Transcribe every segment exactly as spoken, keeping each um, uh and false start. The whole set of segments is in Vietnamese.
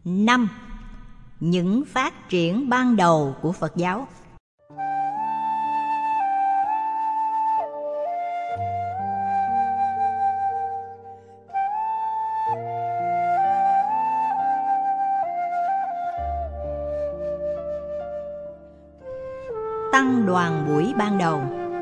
năm. Những phát triển ban đầu của Phật giáo. Tăng đoàn buổi ban đầu.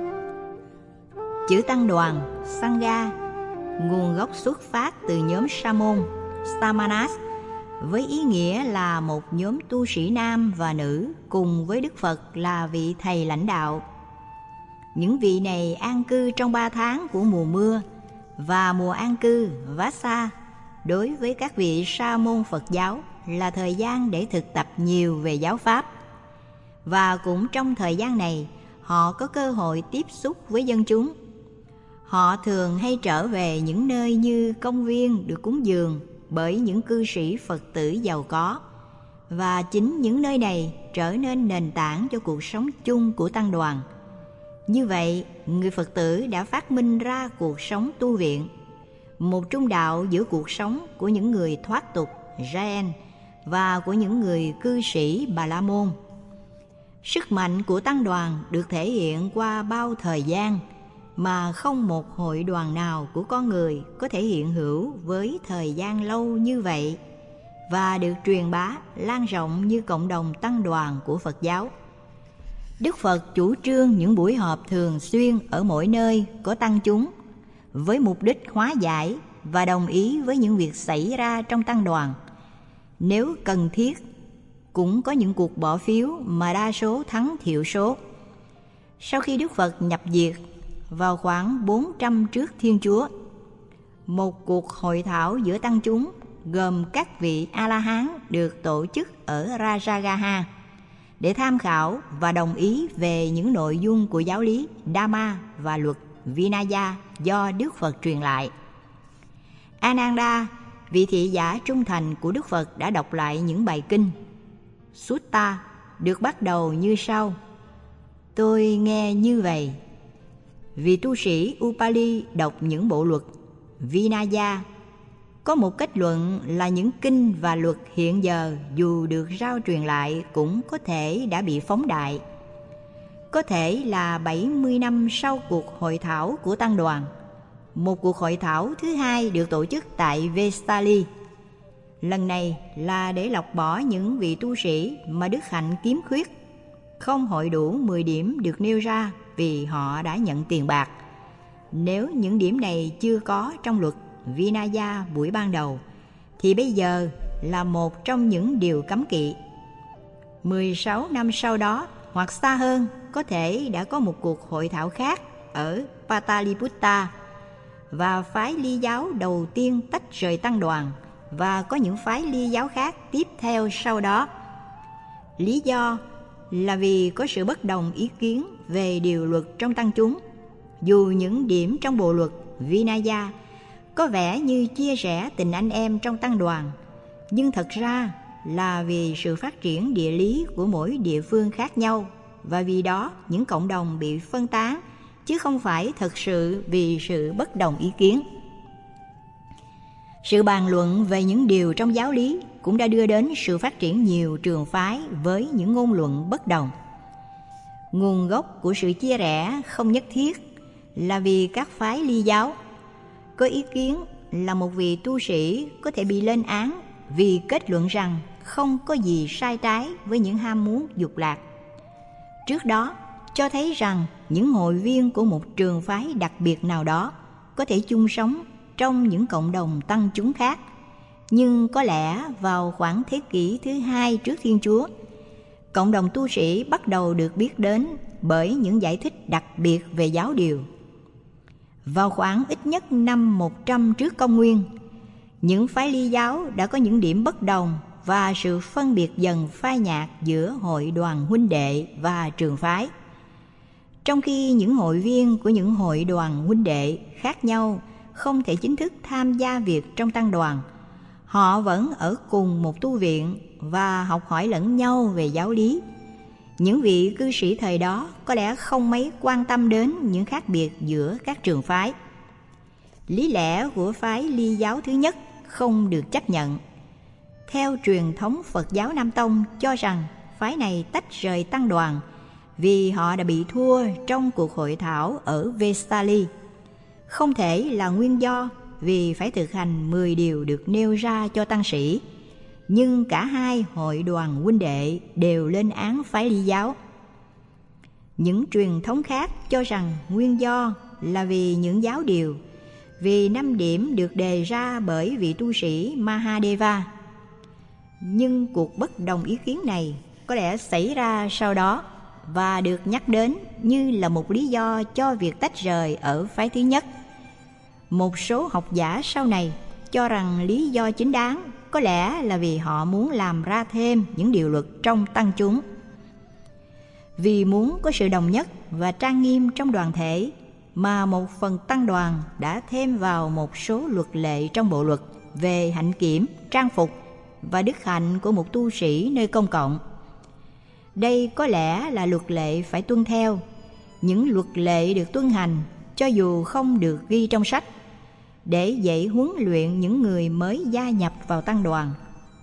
Chữ tăng đoàn, Sangha, nguồn gốc xuất phát từ nhóm Sa môn, Samanas, với ý nghĩa là một nhóm tu sĩ nam và nữ cùng với Đức Phật là vị thầy lãnh đạo. Những vị này an cư trong ba tháng của mùa mưa và mùa an cư Vassa đối với các vị sa môn Phật giáo là thời gian để thực tập nhiều về giáo pháp. Và cũng trong thời gian này, họ có cơ hội tiếp xúc với dân chúng. Họ thường hay trở về những nơi như công viên được cúng dường bởi những cư sĩ Phật tử giàu có, và chính những nơi này trở nên nền tảng cho cuộc sống chung của tăng đoàn. Như vậy, người Phật tử đã phát minh ra cuộc sống tu viện, một trung đạo giữa cuộc sống của những người thoát tục Jain và của những người cư sĩ Bà La Môn. Sức mạnh của tăng đoàn được thể hiện qua bao thời gian mà không một hội đoàn nào của con người có thể hiện hữu với thời gian lâu như vậy và được truyền bá lan rộng như cộng đồng tăng đoàn của Phật giáo. Đức Phật chủ trương những buổi họp thường xuyên ở mỗi nơi có tăng chúng với mục đích hóa giải và đồng ý với những việc xảy ra trong tăng đoàn. Nếu cần thiết, cũng có những cuộc bỏ phiếu mà đa số thắng thiểu số. Sau khi Đức Phật nhập diệt vào khoảng bốn trăm trước Thiên Chúa, một cuộc hội thảo giữa tăng chúng gồm các vị A-la-hán được tổ chức ở Rajagaha để tham khảo và đồng ý về những nội dung của giáo lý Dhamma và luật Vinaya do Đức Phật truyền lại. Ananda, vị thị giả trung thành của Đức Phật, đã đọc lại những bài kinh. Sutta được bắt đầu như sau: tôi nghe như vậy. Vì tu sĩ Upali đọc những bộ luật Vinaya, có một kết luận là những kinh và luật hiện giờ dù được rao truyền lại cũng có thể đã bị phóng đại. Có thể là bảy mươi năm sau cuộc hội thảo của tăng đoàn, một cuộc hội thảo thứ hai được tổ chức tại Vesali. Lần này là để lọc bỏ những vị tu sĩ mà đức hạnh kiếm khuyết, không hội đủ mười điểm được nêu ra vì họ đã nhận tiền bạc. Nếu những điểm này chưa có trong luật Vinaya buổi ban đầu, thì bây giờ là một trong những điều cấm kỵ. mười sáu năm sau đó, hoặc xa hơn, có thể đã có một cuộc hội thảo khác ở Pataliputta, và phái Ly giáo đầu tiên tách rời tăng đoàn, và có những phái Ly giáo khác tiếp theo sau đó. Lý do là vì có sự bất đồng ý kiến về điều luật trong tăng chúng. Dù những điểm trong bộ luật Vinaya có vẻ như chia sẻ tình anh em trong tăng đoàn, nhưng thật ra là vì sự phát triển địa lý của mỗi địa phương khác nhau, và vì đó những cộng đồng bị phân tán, chứ không phải thật sự vì sự bất đồng ý kiến. Sự bàn luận về những điều trong giáo lý cũng đã đưa đến sự phát triển nhiều trường phái với những ngôn luận bất đồng. Nguồn gốc của sự chia rẽ không nhất thiết là vì các phái Ly giáo có ý kiến là một vị tu sĩ có thể bị lên án vì kết luận rằng không có gì sai trái với những ham muốn dục lạc. Trước đó, cho thấy rằng những hội viên của một trường phái đặc biệt nào đó có thể chung sống trong những cộng đồng tăng chúng khác. Nhưng có lẽ vào khoảng thế kỷ thứ hai trước Thiên Chúa, cộng đồng tu sĩ bắt đầu được biết đến bởi những giải thích đặc biệt về giáo điều. Vào khoảng ít nhất năm một trăm trước Công nguyên, những phái Ly giáo đã có những điểm bất đồng và sự phân biệt dần phai nhạt giữa hội đoàn huynh đệ và trường phái. Trong khi những hội viên của những hội đoàn huynh đệ khác nhau không thể chính thức tham gia việc trong tăng đoàn, họ vẫn ở cùng một tu viện và học hỏi lẫn nhau về giáo lý. Những vị cư sĩ thời đó có lẽ không mấy quan tâm đến những khác biệt giữa các trường phái. Lý lẽ của phái Ly giáo thứ nhất không được chấp nhận. Theo truyền thống Phật giáo Nam Tông cho rằng phái này tách rời tăng đoàn vì họ đã bị thua trong cuộc hội thảo ở Vesali. Không thể là nguyên do vì phải thực hành mười điều được nêu ra cho tăng sĩ, nhưng cả hai hội đoàn huynh đệ đều lên án phái Ly giáo. Những truyền thống khác cho rằng nguyên do là vì những giáo điều, vì năm điểm được đề ra bởi vị tu sĩ Mahadeva. Nhưng cuộc bất đồng ý kiến này có lẽ xảy ra sau đó và được nhắc đến như là một lý do cho việc tách rời ở phái thứ nhất. Một số học giả sau này cho rằng lý do chính đáng có lẽ là vì họ muốn làm ra thêm những điều luật trong tăng chúng. Vì muốn có sự đồng nhất và trang nghiêm trong đoàn thể mà một phần tăng đoàn đã thêm vào một số luật lệ trong bộ luật về hạnh kiểm, trang phục và đức hạnh của một tu sĩ nơi công cộng. Đây có lẽ là luật lệ phải tuân theo, những luật lệ được tuân hành cho dù không được ghi trong sách, để dạy huấn luyện những người mới gia nhập vào tăng đoàn.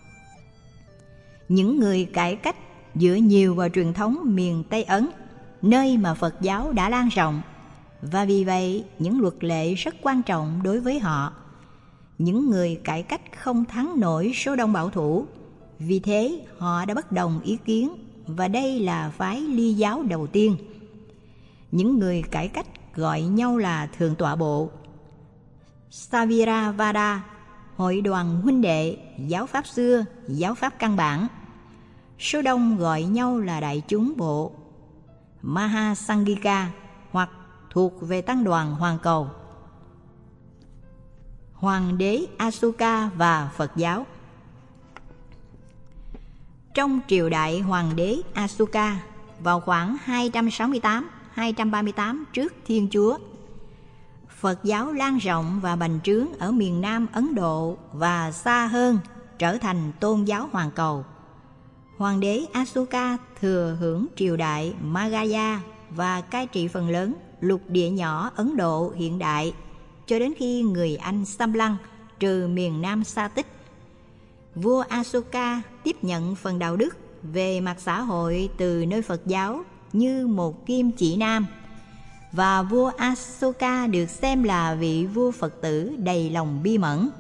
Những người cải cách dựa nhiều vào truyền thống miền Tây Ấn, nơi mà Phật giáo đã lan rộng, và vì vậy những luật lệ rất quan trọng đối với họ. Những người cải cách không thắng nổi số đông bảo thủ, vì thế họ đã bất đồng ý kiến, và đây là phái Ly giáo đầu tiên. Những người cải cách gọi nhau là Thượng tọa bộ, Saviravada, hội đoàn huynh đệ, giáo pháp xưa, giáo pháp căn bản. Số đông gọi nhau là đại chúng bộ, Mahasangika, hoặc thuộc về tăng đoàn Hoàn Cầu, Hoàng đế Asuka và Phật giáo. Trong triều đại Hoàng đế Asuka vào khoảng hai trăm sáu mươi tám đến hai trăm ba mươi tám trước Thiên Chúa, Phật giáo lan rộng và bành trướng ở miền Nam Ấn Độ và xa hơn trở thành tôn giáo hoàn cầu. Hoàng đế Asuka thừa hưởng triều đại Magadha và cai trị phần lớn lục địa nhỏ Ấn Độ hiện đại cho đến khi người Anh xâm lăng trừ miền Nam Sa Tích. Vua Asuka tiếp nhận phần đạo đức về mặt xã hội từ nơi Phật giáo như một kim chỉ nam, và vua Asoka được xem là vị vua Phật tử đầy lòng bi mẫn,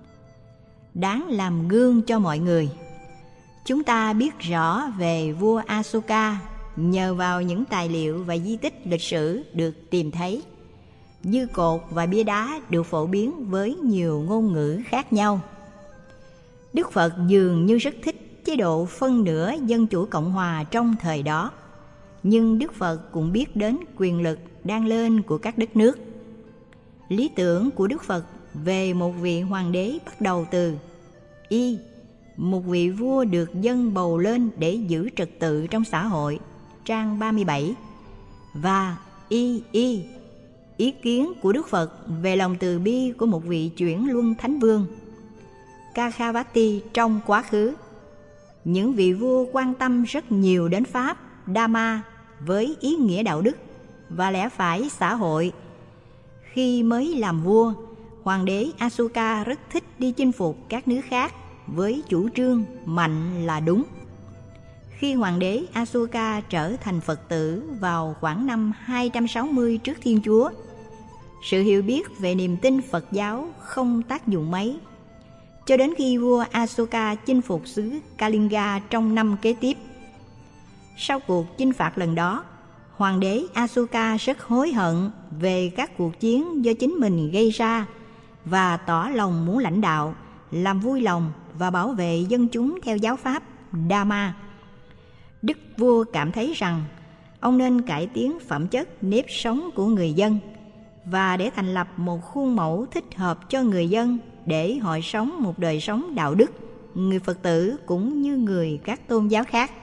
đáng làm gương cho mọi người. Chúng ta biết rõ về vua Asoka nhờ vào những tài liệu và di tích lịch sử được tìm thấy. Như cột và bia đá được phổ biến với nhiều ngôn ngữ khác nhau. Đức Phật dường như rất thích chế độ phân nửa dân chủ cộng hòa trong thời đó, nhưng Đức Phật cũng biết đến quyền lực đang lên của các đất nước. Lý tưởng của Đức Phật về một vị hoàng đế bắt đầu từ y, một vị vua được dân bầu lên để giữ trật tự trong xã hội, trang ba mươi bảy, và y y, ý kiến của Đức Phật về lòng từ bi của một vị chuyển luân thánh vương, Kakhavati trong quá khứ. Những vị vua quan tâm rất nhiều đến Pháp, Dhamma với ý nghĩa đạo đức và lẽ phải xã hội. Khi mới làm vua, Hoàng đế Asuka rất thích đi chinh phục các nước khác với chủ trương mạnh là đúng. Khi Hoàng đế Asuka trở thành Phật tử vào khoảng năm hai trăm sáu mươi trước Thiên Chúa, sự hiểu biết về niềm tin Phật giáo không tác dụng mấy, cho đến khi vua Asoka chinh phục xứ Kalinga trong năm kế tiếp. Sau cuộc chinh phạt lần đó, Hoàng đế Asoka rất hối hận về các cuộc chiến do chính mình gây ra và tỏ lòng muốn lãnh đạo, làm vui lòng và bảo vệ dân chúng theo giáo pháp Dhamma. Đức vua cảm thấy rằng ông nên cải tiến phẩm chất nếp sống của người dân và để thành lập một khuôn mẫu thích hợp cho người dân để họ sống một đời sống đạo đức, người Phật tử cũng như người các tôn giáo khác.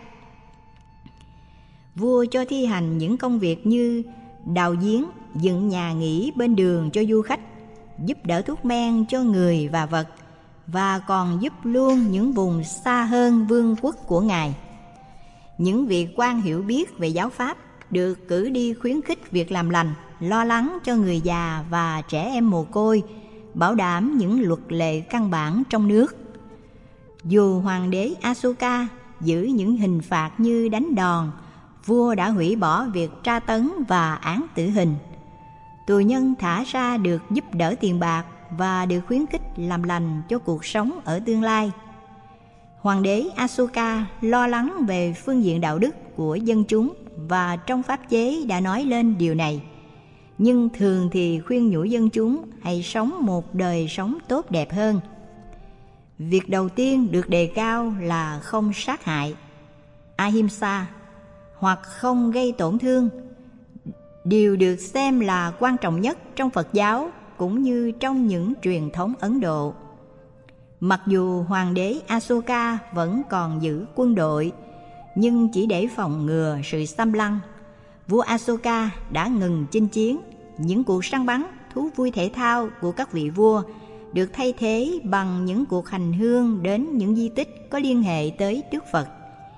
Vua cho thi hành những công việc như đào giếng, dựng nhà nghỉ bên đường cho du khách, giúp đỡ thuốc men cho người và vật, và còn giúp luôn những vùng xa hơn vương quốc của Ngài. Những vị quan hiểu biết về giáo pháp được cử đi khuyến khích việc làm lành, lo lắng cho người già và trẻ em mồ côi, bảo đảm những luật lệ căn bản trong nước. Dù hoàng đế Asoka giữ những hình phạt như đánh đòn, vua đã hủy bỏ việc tra tấn và án tử hình. Tù nhân thả ra được giúp đỡ tiền bạc và được khuyến khích làm lành cho cuộc sống ở tương lai. Hoàng đế Asoka lo lắng về phương diện đạo đức của dân chúng và trong pháp chế đã nói lên điều này, nhưng thường thì khuyên nhủ dân chúng hãy sống một đời sống tốt đẹp hơn. Việc đầu tiên được đề cao là không sát hại, ahimsa, hoặc không gây tổn thương. Điều được xem là quan trọng nhất trong Phật giáo cũng như trong những truyền thống Ấn Độ. Mặc dù hoàng đế Asoka vẫn còn giữ quân đội, nhưng chỉ để phòng ngừa sự xâm lăng, vua Asoka đã ngừng chinh chiến. Những cuộc săn bắn, thú vui thể thao của các vị vua được thay thế bằng những cuộc hành hương đến những di tích có liên hệ tới Đức Phật.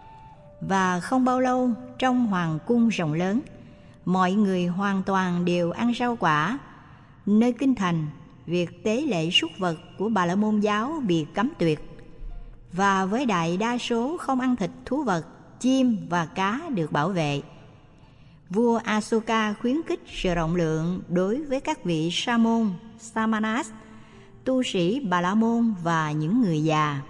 Và không bao lâu, trong hoàng cung rộng lớn, mọi người hoàn toàn đều ăn rau quả. Nơi kinh thành, việc tế lễ súc vật của Bà La Môn giáo bị cấm tuyệt, và với đại đa số không ăn thịt thú vật, chim và cá được bảo vệ. Vua Asoka khuyến khích sự rộng lượng đối với các vị sa môn, samanas, tu sĩ Bà La Môn và những người già.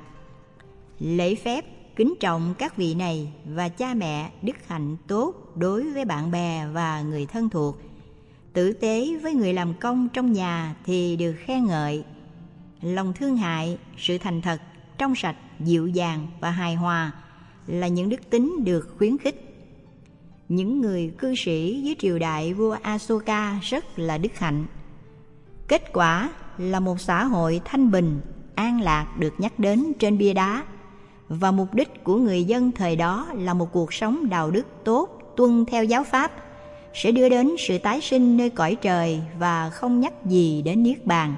Lễ phép kính trọng các vị này và cha mẹ đức hạnh tốt đối với bạn bè và người thân thuộc. Tử tế với người làm công trong nhà thì được khen ngợi. Lòng thương hại, sự thành thật, trong sạch, dịu dàng và hài hòa là những đức tính được khuyến khích. Những người cư sĩ dưới triều đại vua Asoka rất là đức hạnh. Kết quả là một xã hội thanh bình, an lạc được nhắc đến trên bia đá, và mục đích của người dân thời đó là một cuộc sống đạo đức tốt, tuân theo giáo pháp, sẽ đưa đến sự tái sinh nơi cõi trời và không nhắc gì đến niết bàn.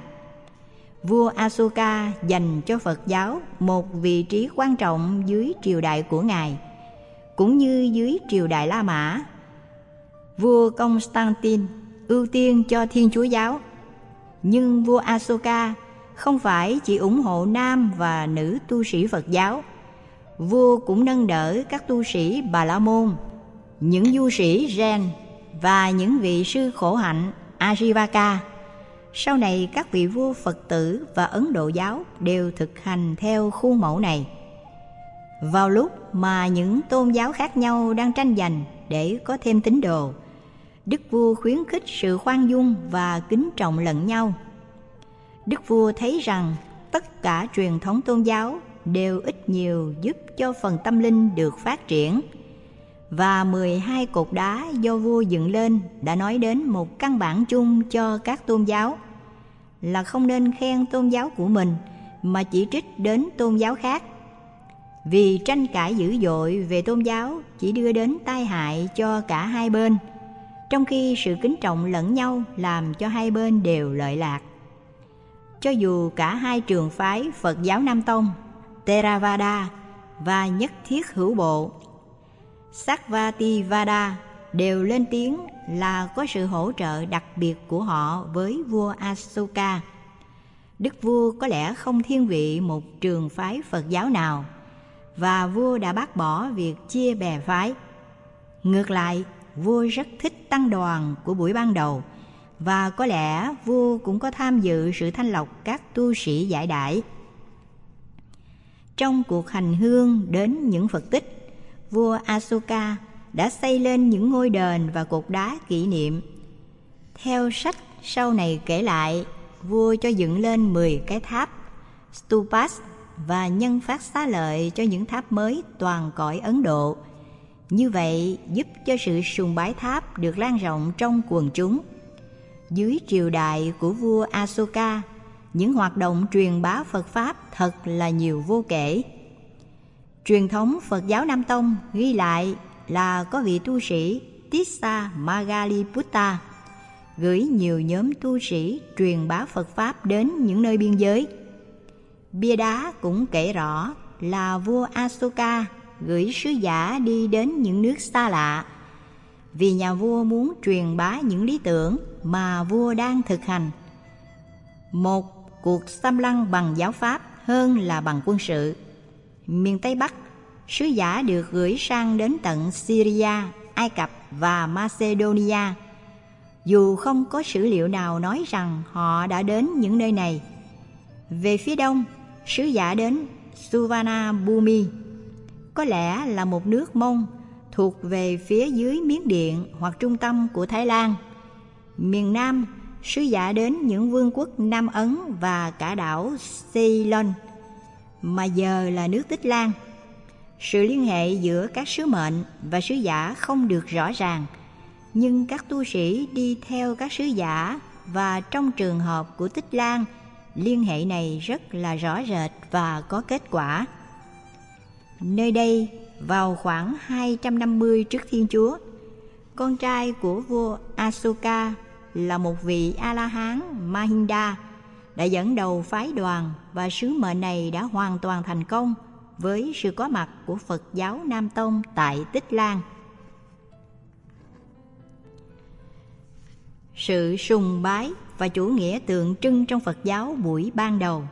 Vua Asoka dành cho Phật giáo một vị trí quan trọng dưới triều đại của Ngài, cũng như dưới triều đại La Mã. Vua Constantine ưu tiên cho Thiên Chúa giáo, nhưng vua Asoka không phải chỉ ủng hộ nam và nữ tu sĩ Phật giáo. Vua cũng nâng đỡ các tu sĩ Bà La Môn, những du sĩ Zen và những vị sư khổ hạnh Ajivaka. Sau này các vị vua Phật tử và Ấn Độ giáo đều thực hành theo khuôn mẫu này. Vào lúc mà những tôn giáo khác nhau đang tranh giành để có thêm tín đồ, Đức vua khuyến khích sự khoan dung và kính trọng lẫn nhau. Đức vua thấy rằng tất cả truyền thống tôn giáo đều ít nhiều giúp cho phần tâm linh được phát triển, và mười hai cột đá do vua dựng lên đã nói đến một căn bản chung cho các tôn giáo, là không nên khen tôn giáo của mình mà chỉ trích đến tôn giáo khác. Vì tranh cãi dữ dội về tôn giáo chỉ đưa đến tai hại cho cả hai bên, trong khi sự kính trọng lẫn nhau làm cho hai bên đều lợi lạc. Cho dù cả hai trường phái Phật giáo Nam Tông, Theravada và Nhất Thiết Hữu Bộ, Sarvātivāda, đều lên tiếng là có sự hỗ trợ đặc biệt của họ với vua Asoka. Đức vua có lẽ không thiên vị một trường phái Phật giáo nào, và vua đã bác bỏ việc chia bè phái. Ngược lại, vua rất thích tăng đoàn của buổi ban đầu, và có lẽ vua cũng có tham dự sự thanh lọc các tu sĩ giải đãi. Trong cuộc hành hương đến những Phật tích, vua Asoka đã xây lên những ngôi đền và cột đá kỷ niệm. Theo sách sau này kể lại, vua cho dựng lên mười cái tháp stupas và nhân phát xá lợi cho những tháp mới toàn cõi Ấn Độ. Như vậy giúp cho sự sùng bái tháp được lan rộng trong quần chúng. Dưới triều đại của vua Asoka, những hoạt động truyền bá Phật Pháp thật là nhiều vô kể. Truyền thống Phật giáo Nam Tông ghi lại là có vị tu sĩ Tissa Magaliputta gửi nhiều nhóm tu sĩ truyền bá Phật Pháp đến những nơi biên giới. Bia đá cũng kể rõ là vua Asoka gửi sứ giả đi đến những nước xa lạ, vì nhà vua muốn truyền bá những lý tưởng mà vua đang thực hành. Một cuộc xâm lăng bằng giáo pháp hơn là bằng quân sự. miền Tây Bắc, sứ giả được gửi sang đến tận Syria, Ai Cập và Macedonia. Dù không có sử liệu nào nói rằng họ đã đến những nơi này. Về phía đông, sứ giả đến Suvarnabhumi, có lẽ là một nước Mông thuộc về phía dưới Miến Điện hoặc trung tâm của Thái Lan. Miền Nam, sứ giả đến những vương quốc Nam Ấn và cả đảo Ceylon, mà giờ là nước Tích Lan. Sự liên hệ giữa các sứ mệnh và sứ giả không được rõ ràng, nhưng các tu sĩ đi theo các sứ giả, và trong trường hợp của Tích Lan, liên hệ này rất là rõ rệt và có kết quả. Nơi đây, vào khoảng hai trăm năm mươi trước Thiên Chúa, con trai của vua Asoka là một vị A-la-hán Mahinda đã dẫn đầu phái đoàn, và sứ mệnh này đã hoàn toàn thành công với sự có mặt của Phật giáo Nam Tông tại Tích Lan. Sự sùng bái và chủ nghĩa tượng trưng trong Phật giáo buổi ban đầu.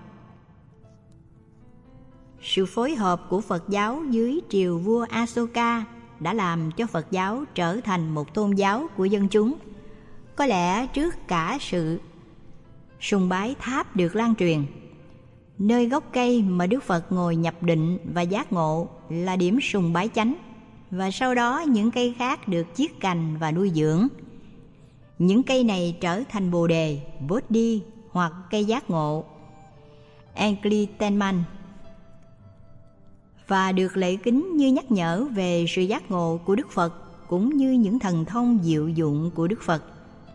Sự phối hợp của Phật giáo dưới triều vua Asoka đã làm cho Phật giáo trở thành một tôn giáo của dân chúng. Có lẽ trước cả sự sùng bái tháp được lan truyền, nơi gốc cây mà Đức Phật ngồi nhập định và giác ngộ là điểm sùng bái chánh, và sau đó những cây khác được chiết cành và nuôi dưỡng. Những cây này trở thành Bồ Đề, Bodhi hoặc cây giác ngộ, Enlightenment, và được lễ kính như nhắc nhở về sự giác ngộ của Đức Phật, cũng như những thần thông diệu dụng của Đức Phật.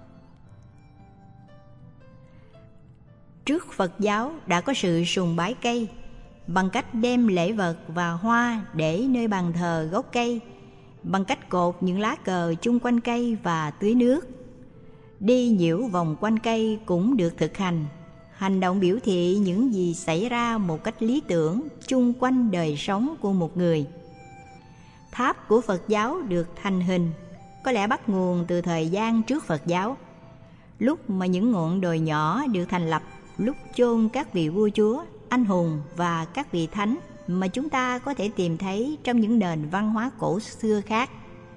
Trước Phật giáo đã có sự sùng bái cây bằng cách đem lễ vật và hoa để nơi bàn thờ gốc cây, bằng cách cột những lá cờ chung quanh cây và tưới nước. Đi nhiễu vòng quanh cây cũng được thực hành, hành động biểu thị những gì xảy ra một cách lý tưởng chung quanh đời sống của một người. Tháp của Phật giáo được thành hình, có lẽ bắt nguồn từ thời gian trước Phật giáo, lúc mà những ngọn đồi nhỏ được thành lập, lúc chôn các vị vua chúa, anh hùng và các vị thánh mà chúng ta có thể tìm thấy trong những nền văn hóa cổ xưa khác.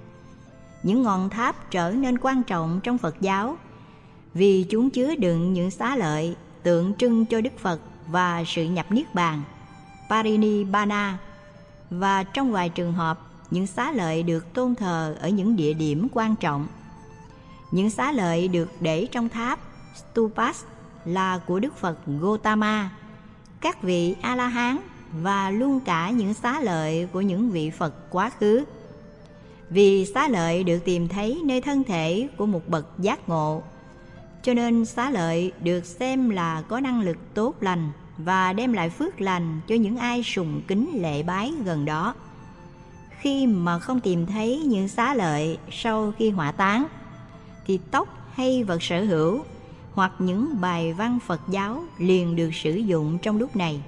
Những ngọn tháp trở nên quan trọng trong Phật giáo vì chúng chứa đựng những xá lợi tượng trưng cho Đức Phật và sự nhập niết bàn, Parinibbana, và trong vài trường hợp, những xá lợi được tôn thờ ở những địa điểm quan trọng. Những xá lợi được để trong tháp Stupas là của Đức Phật Gotama, các vị A-la-hán và luôn cả những xá lợi của những vị Phật quá khứ. Vì xá lợi được tìm thấy nơi thân thể của một bậc giác ngộ, cho nên xá lợi được xem là có năng lực tốt lành và đem lại phước lành cho những ai sùng kính lễ bái gần đó. Khi mà không tìm thấy những xá lợi sau khi hỏa táng, thì tóc hay vật sở hữu hoặc những bài văn Phật giáo liền được sử dụng trong lúc này.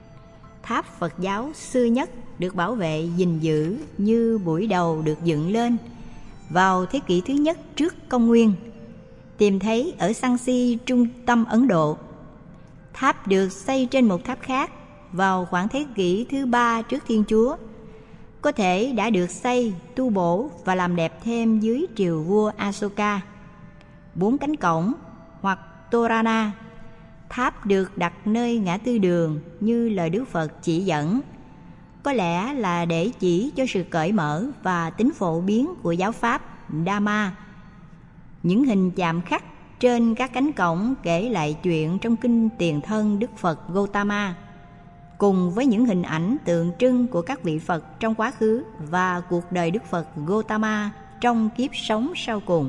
Tháp Phật giáo xưa nhất được bảo vệ gìn giữ như buổi đầu được dựng lên vào thế kỷ thứ nhất trước công nguyên, tìm thấy ở Sanchi, trung tâm Ấn Độ. Tháp được xây trên một tháp khác vào khoảng thế kỷ thứ ba trước Thiên Chúa, có thể đã được xây, tu bổ và làm đẹp thêm dưới triều vua Asoka. Bốn cánh cổng hoặc Torana, tháp được đặt nơi ngã tư đường như lời Đức Phật chỉ dẫn, có lẽ là để chỉ cho sự cởi mở và tính phổ biến của giáo pháp Dhamma. Những hình chạm khắc trên các cánh cổng kể lại chuyện trong kinh tiền thân Đức Phật Gotama, cùng với những hình ảnh tượng trưng của các vị Phật trong quá khứ và cuộc đời Đức Phật Gotama trong kiếp sống sau cùng.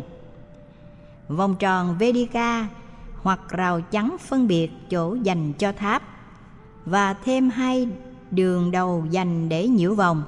Vòng tròn Vedika hoặc rào chắn phân biệt chỗ dành cho tháp, và thêm hai đường đầu dành để nhiễu vòng,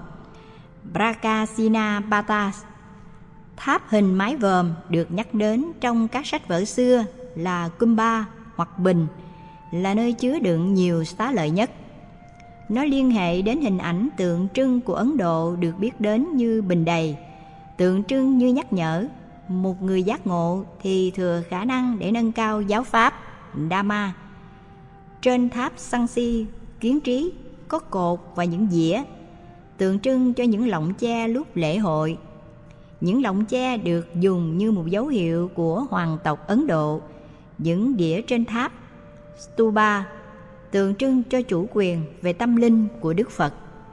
Prakasina Patas. Tháp hình mái vòm được nhắc đến trong các sách vở xưa là Kumbha hoặc bình, là nơi chứa đựng nhiều xá lợi nhất. Nó liên hệ đến hình ảnh tượng trưng của Ấn Độ được biết đến như bình đầy, tượng trưng như nhắc nhở một người giác ngộ thì thừa khả năng để nâng cao giáo pháp Dhamma. Trên tháp Sanchi, kiến trí có cột và những dĩa, tượng trưng cho những lọng tre lúc lễ hội. Những lọng tre được dùng như một dấu hiệu của hoàng tộc Ấn Độ. Những đĩa trên tháp stupa tượng trưng cho chủ quyền về tâm linh của Đức Phật.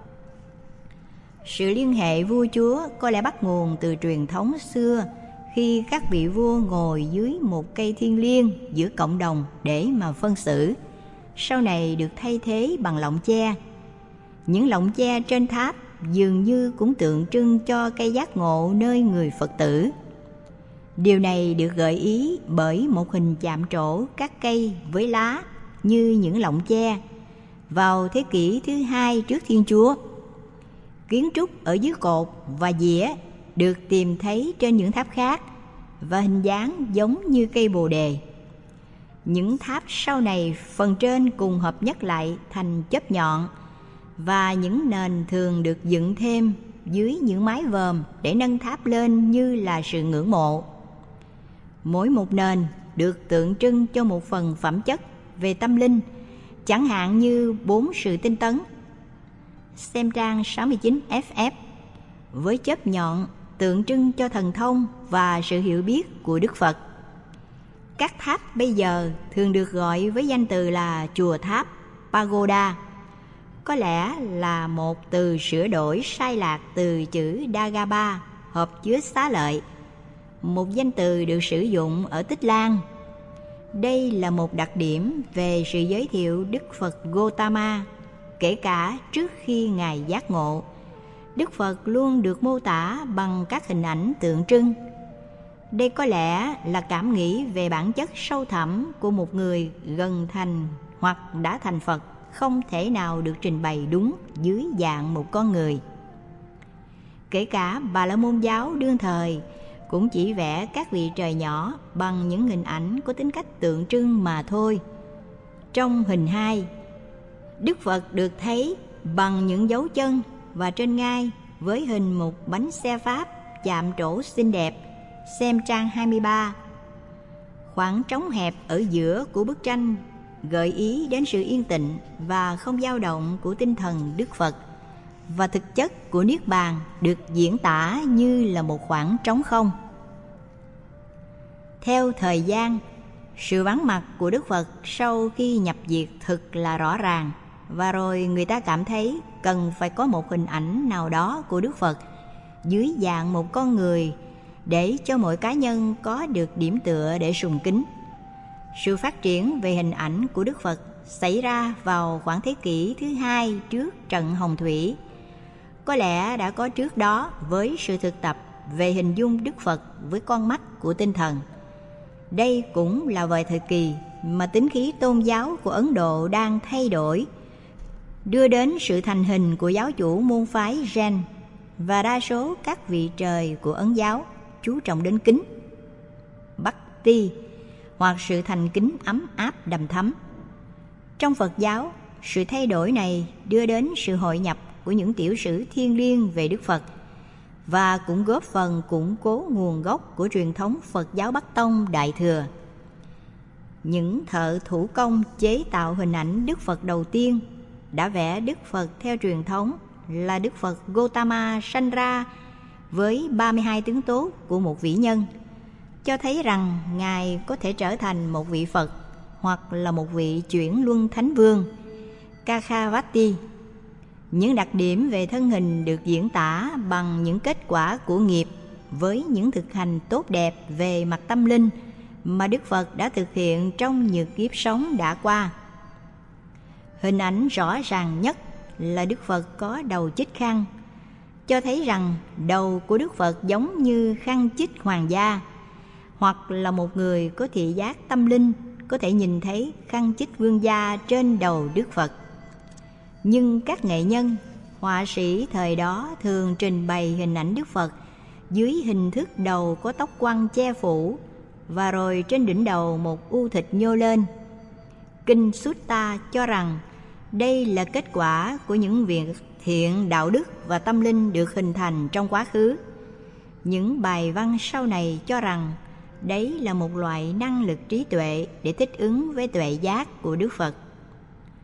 Sự liên hệ vua chúa có lẽ bắt nguồn từ truyền thống xưa, khi các vị vua ngồi dưới một cây thiêng liêng giữa cộng đồng để mà phân xử, sau này được thay thế bằng lọng tre. Những lọng tre trên tháp dường như cũng tượng trưng cho cây giác ngộ nơi người Phật tử. Điều này được gợi ý bởi một hình chạm trổ các cây với lá như những lọng tre vào thế kỷ thứ hai trước Thiên Chúa. Kiến trúc ở dưới cột và dĩa được tìm thấy trên những tháp khác và hình dáng giống như cây bồ đề. Những tháp sau này phần trên cùng hợp nhất lại thành chóp nhọn, và những nền thường được dựng thêm dưới những mái vòm để nâng tháp lên như là sự ngưỡng mộ. Mỗi một nền được tượng trưng cho một phần phẩm chất về tâm linh, chẳng hạn như bốn sự tinh tấn. Xem trang sáu mươi chín F F, với chóp nhọn tượng trưng cho thần thông và sự hiểu biết của Đức Phật. Các tháp bây giờ thường được gọi với danh từ là chùa tháp, pagoda. Có lẽ là một từ sửa đổi sai lạc từ chữ Dagaba, hộp chứa xá lợi, một danh từ được sử dụng ở Tích Lan. Đây là một đặc điểm về sự giới thiệu Đức Phật Gautama, kể cả trước khi Ngài giác ngộ. Đức Phật luôn được mô tả bằng các hình ảnh tượng trưng. Đây có lẽ là cảm nghĩ về bản chất sâu thẳm của một người gần thành hoặc đã thành Phật, không thể nào được trình bày đúng dưới dạng một con người. Kể cả Bà La Môn giáo đương thời cũng chỉ vẽ các vị trời nhỏ bằng những hình ảnh có tính cách tượng trưng mà thôi. Trong hình hai, Đức Phật được thấy bằng những dấu chân và trên ngai với hình một bánh xe Pháp chạm trổ xinh đẹp. Xem trang hai mươi ba. Khoảng trống hẹp ở giữa của bức tranh gợi ý đến sự yên tĩnh và không dao động của tinh thần Đức Phật, và thực chất của Niết Bàn được diễn tả như là một khoảng trống không. Theo thời gian, sự vắng mặt của Đức Phật sau khi nhập diệt thực là rõ ràng, và rồi người ta cảm thấy cần phải có một hình ảnh nào đó của Đức Phật dưới dạng một con người để cho mỗi cá nhân có được điểm tựa để sùng kính. Sự phát triển về hình ảnh của Đức Phật xảy ra vào khoảng thế kỷ thứ hai trước trận Hồng Thủy. Có lẽ đã có trước đó với sự thực tập về hình dung Đức Phật với con mắt của tinh thần. Đây cũng là vài thời kỳ mà tính khí tôn giáo của Ấn Độ đang thay đổi, đưa đến sự thành hình của giáo chủ môn phái Jain, và đa số các vị trời của Ấn giáo chú trọng đến kính, Bhakti, hoặc sự thành kính ấm áp đầm thắm. Trong Phật giáo, sự thay đổi này đưa đến sự hội nhập của những tiểu sử thiêng liêng về Đức Phật, và cũng góp phần củng cố nguồn gốc của truyền thống Phật giáo Bắc Tông Đại Thừa. Những thợ thủ công chế tạo hình ảnh Đức Phật đầu tiên đã vẽ Đức Phật theo truyền thống là Đức Phật Gautama sanh ra với ba mươi hai tướng tốt của một vĩ nhân, cho thấy rằng Ngài có thể trở thành một vị Phật hoặc là một vị chuyển luân thánh vương, Kakhavati. Những đặc điểm về thân hình được diễn tả bằng những kết quả của nghiệp với những thực hành tốt đẹp về mặt tâm linh mà Đức Phật đã thực hiện trong nhiều kiếp sống đã qua. Hình ảnh rõ ràng nhất là Đức Phật có đầu chích khăn, cho thấy rằng đầu của Đức Phật giống như khăn chích hoàng gia, hoặc là một người có thị giác tâm linh có thể nhìn thấy khăn chích vương gia trên đầu Đức Phật. Nhưng các nghệ nhân, họa sĩ thời đó thường trình bày hình ảnh Đức Phật dưới hình thức đầu có tóc quăn che phủ, và rồi trên đỉnh đầu một u thịt nhô lên. Kinh Sutta cho rằng đây là kết quả của những việc thiện đạo đức và tâm linh được hình thành trong quá khứ. Những bài văn sau này cho rằng đấy là một loại năng lực trí tuệ để thích ứng với tuệ giác của Đức Phật.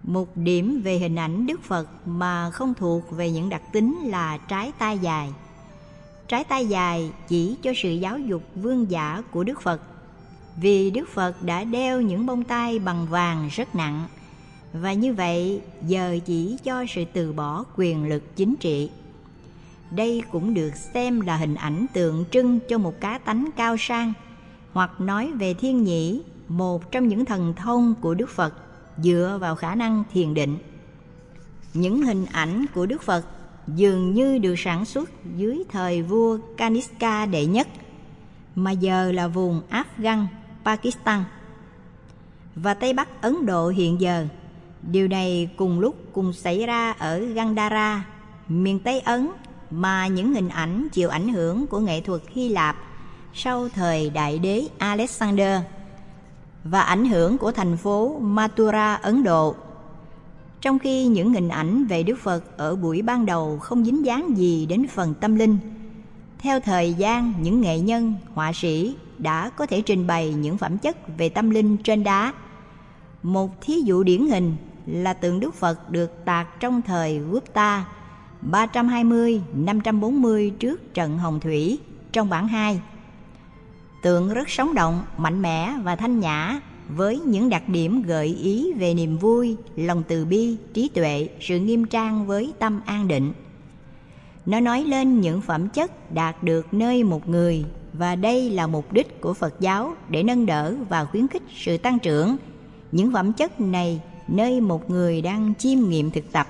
Một điểm về hình ảnh Đức Phật mà không thuộc về những đặc tính là trái tay dài. Trái tay dài chỉ cho sự giáo dục vương giả của Đức Phật, vì Đức Phật đã đeo những bông tai bằng vàng rất nặng, và như vậy giờ chỉ cho sự từ bỏ quyền lực chính trị. Đây cũng được xem là hình ảnh tượng trưng cho một cá tánh cao sang, hoặc nói về thiên nhĩ, một trong những thần thông của Đức Phật dựa vào khả năng thiền định. Những hình ảnh của Đức Phật dường như được sản xuất dưới thời vua Kanishka đệ nhất, mà giờ là vùng Afghan, Pakistan và Tây Bắc Ấn Độ hiện giờ. Điều này cùng lúc cùng xảy ra ở Gandhara, miền Tây Ấn, mà những hình ảnh chịu ảnh hưởng của nghệ thuật Hy Lạp sau thời đại đế Alexander và ảnh hưởng của thành phố Mathura, Ấn Độ. Trong khi những hình ảnh về Đức Phật ở buổi ban đầu không dính dáng gì đến phần tâm linh, theo thời gian những nghệ nhân, họa sĩ đã có thể trình bày những phẩm chất về tâm linh trên đá. Một thí dụ điển hình là tượng Đức Phật được tạc trong thời Gupta ba trăm hai mươi đến năm trăm bốn mươi trước trận Hồng Thủy trong bản hai. Tượng rất sống động, mạnh mẽ và thanh nhã, với những đặc điểm gợi ý về niềm vui, lòng từ bi, trí tuệ, sự nghiêm trang với tâm an định. Nó nói lên những phẩm chất đạt được nơi một người, và đây là mục đích của Phật giáo để nâng đỡ và khuyến khích sự tăng trưởng những phẩm chất này nơi một người đang chiêm nghiệm thực tập.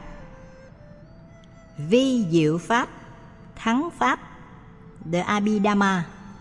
Vi diệu pháp, thắng pháp, The Abhidhamma.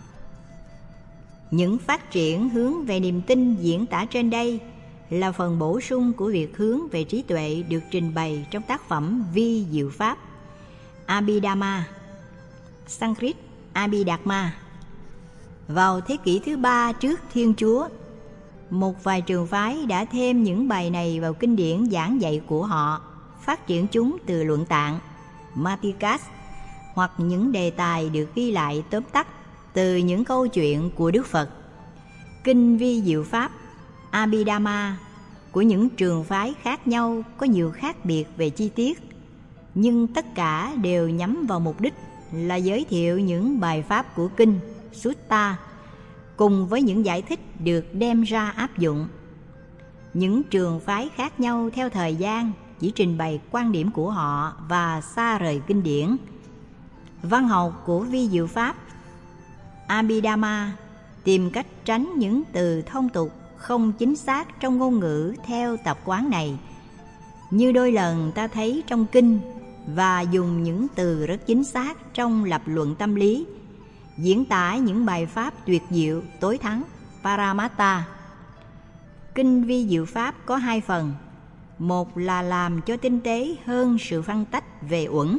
Những phát triển hướng về niềm tin diễn tả trên đây là phần bổ sung của việc hướng về trí tuệ được trình bày trong tác phẩm Vi diệu pháp, Abhidhamma, Sanskrit Abhidhamma. Vào thế kỷ thứ ba trước Thiên Chúa, một vài trường phái đã thêm những bài này vào kinh điển giảng dạy của họ, phát triển chúng từ luận tạng, Matikas, hoặc những đề tài được ghi lại tóm tắt từ những câu chuyện của Đức Phật. Kinh Vi diệu pháp, Abhidhamma của những trường phái khác nhau có nhiều khác biệt về chi tiết, nhưng tất cả đều nhắm vào mục đích là giới thiệu những bài pháp của kinh Sutta cùng với những giải thích được đem ra áp dụng. Những trường phái khác nhau theo thời gian chỉ trình bày quan điểm của họ và xa rời kinh điển. Văn học của Vi diệu pháp, Abhidhamma tìm cách tránh những từ thông tục không chính xác trong ngôn ngữ theo tập quán này, như đôi lần ta thấy trong kinh, và dùng những từ rất chính xác trong lập luận tâm lý, diễn tả những bài pháp tuyệt diệu tối thắng, Paramattha. Kinh Vi diệu pháp có hai phần, một là làm cho tinh tế hơn sự phân tách về uẩn,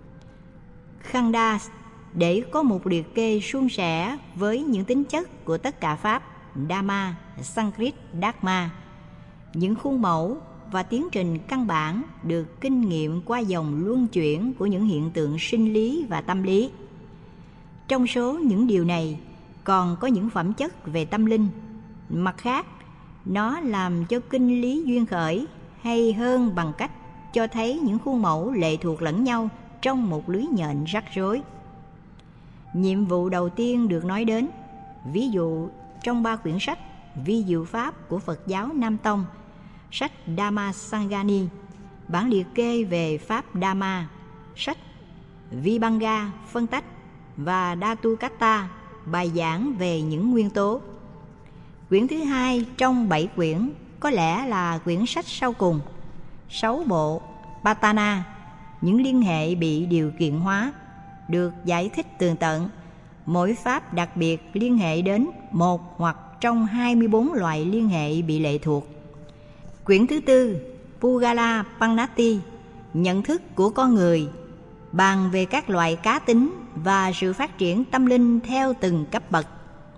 Khanda, để có một liệt kê suôn sẻ với những tính chất của tất cả pháp, Dhamma, Sanskrit, Dharma, những khuôn mẫu và tiến trình căn bản được kinh nghiệm qua dòng luân chuyển của những hiện tượng sinh lý và tâm lý. Trong số những điều này còn có những phẩm chất về tâm linh. Mặt khác, nó làm cho kinh lý duyên khởi hay hơn bằng cách cho thấy những khuôn mẫu lệ thuộc lẫn nhau trong một lưới nhện rắc rối. Nhiệm vụ đầu tiên được nói đến, ví dụ trong ba quyển sách Vi diệu pháp của Phật giáo Nam Tông, sách Dhammasangani, bản liệt kê về pháp Dhamma, sách Vibhanga phân tách, và Dhatukatta, bài giảng về những nguyên tố. Quyển thứ hai trong bảy quyển có lẽ là quyển sách sau cùng, sáu bộ Patana, những liên hệ bị điều kiện hóa, được giải thích tường tận. Mỗi pháp đặc biệt liên hệ đến một hoặc trong hai mươi bốn loại liên hệ bị lệ thuộc. Quyển thứ tư, Pugala Pannati, nhận thức của con người, bàn về các loại cá tính và sự phát triển tâm linh theo từng cấp bậc.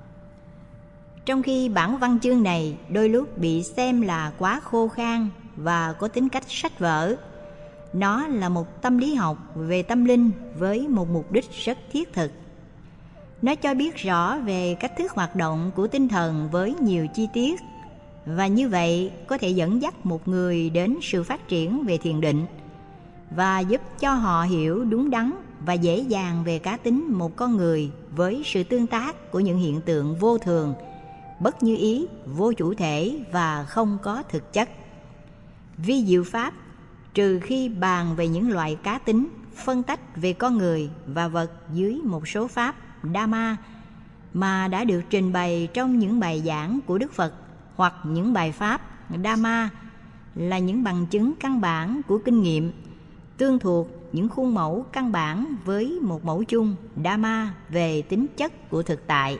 Trong khi bản văn chương này đôi lúc bị xem là quá khô khan và có tính cách sách vở, nó là một tâm lý học về tâm linh với một mục đích rất thiết thực. Nó cho biết rõ về cách thức hoạt động của tinh thần với nhiều chi tiết, và như vậy có thể dẫn dắt một người đến sự phát triển về thiền định và giúp cho họ hiểu đúng đắn và dễ dàng về cá tính một con người với sự tương tác của những hiện tượng vô thường, bất như ý, vô chủ thể và không có thực chất. Vi diệu pháp, trừ khi bàn về những loại cá tính phân tách về con người và vật dưới một số pháp Dhamma mà đã được trình bày trong những bài giảng của Đức Phật hoặc những bài pháp Dhamma là những bằng chứng căn bản của kinh nghiệm, tương thuộc những khuôn mẫu căn bản với một mẫu chung Dhamma về tính chất của thực tại.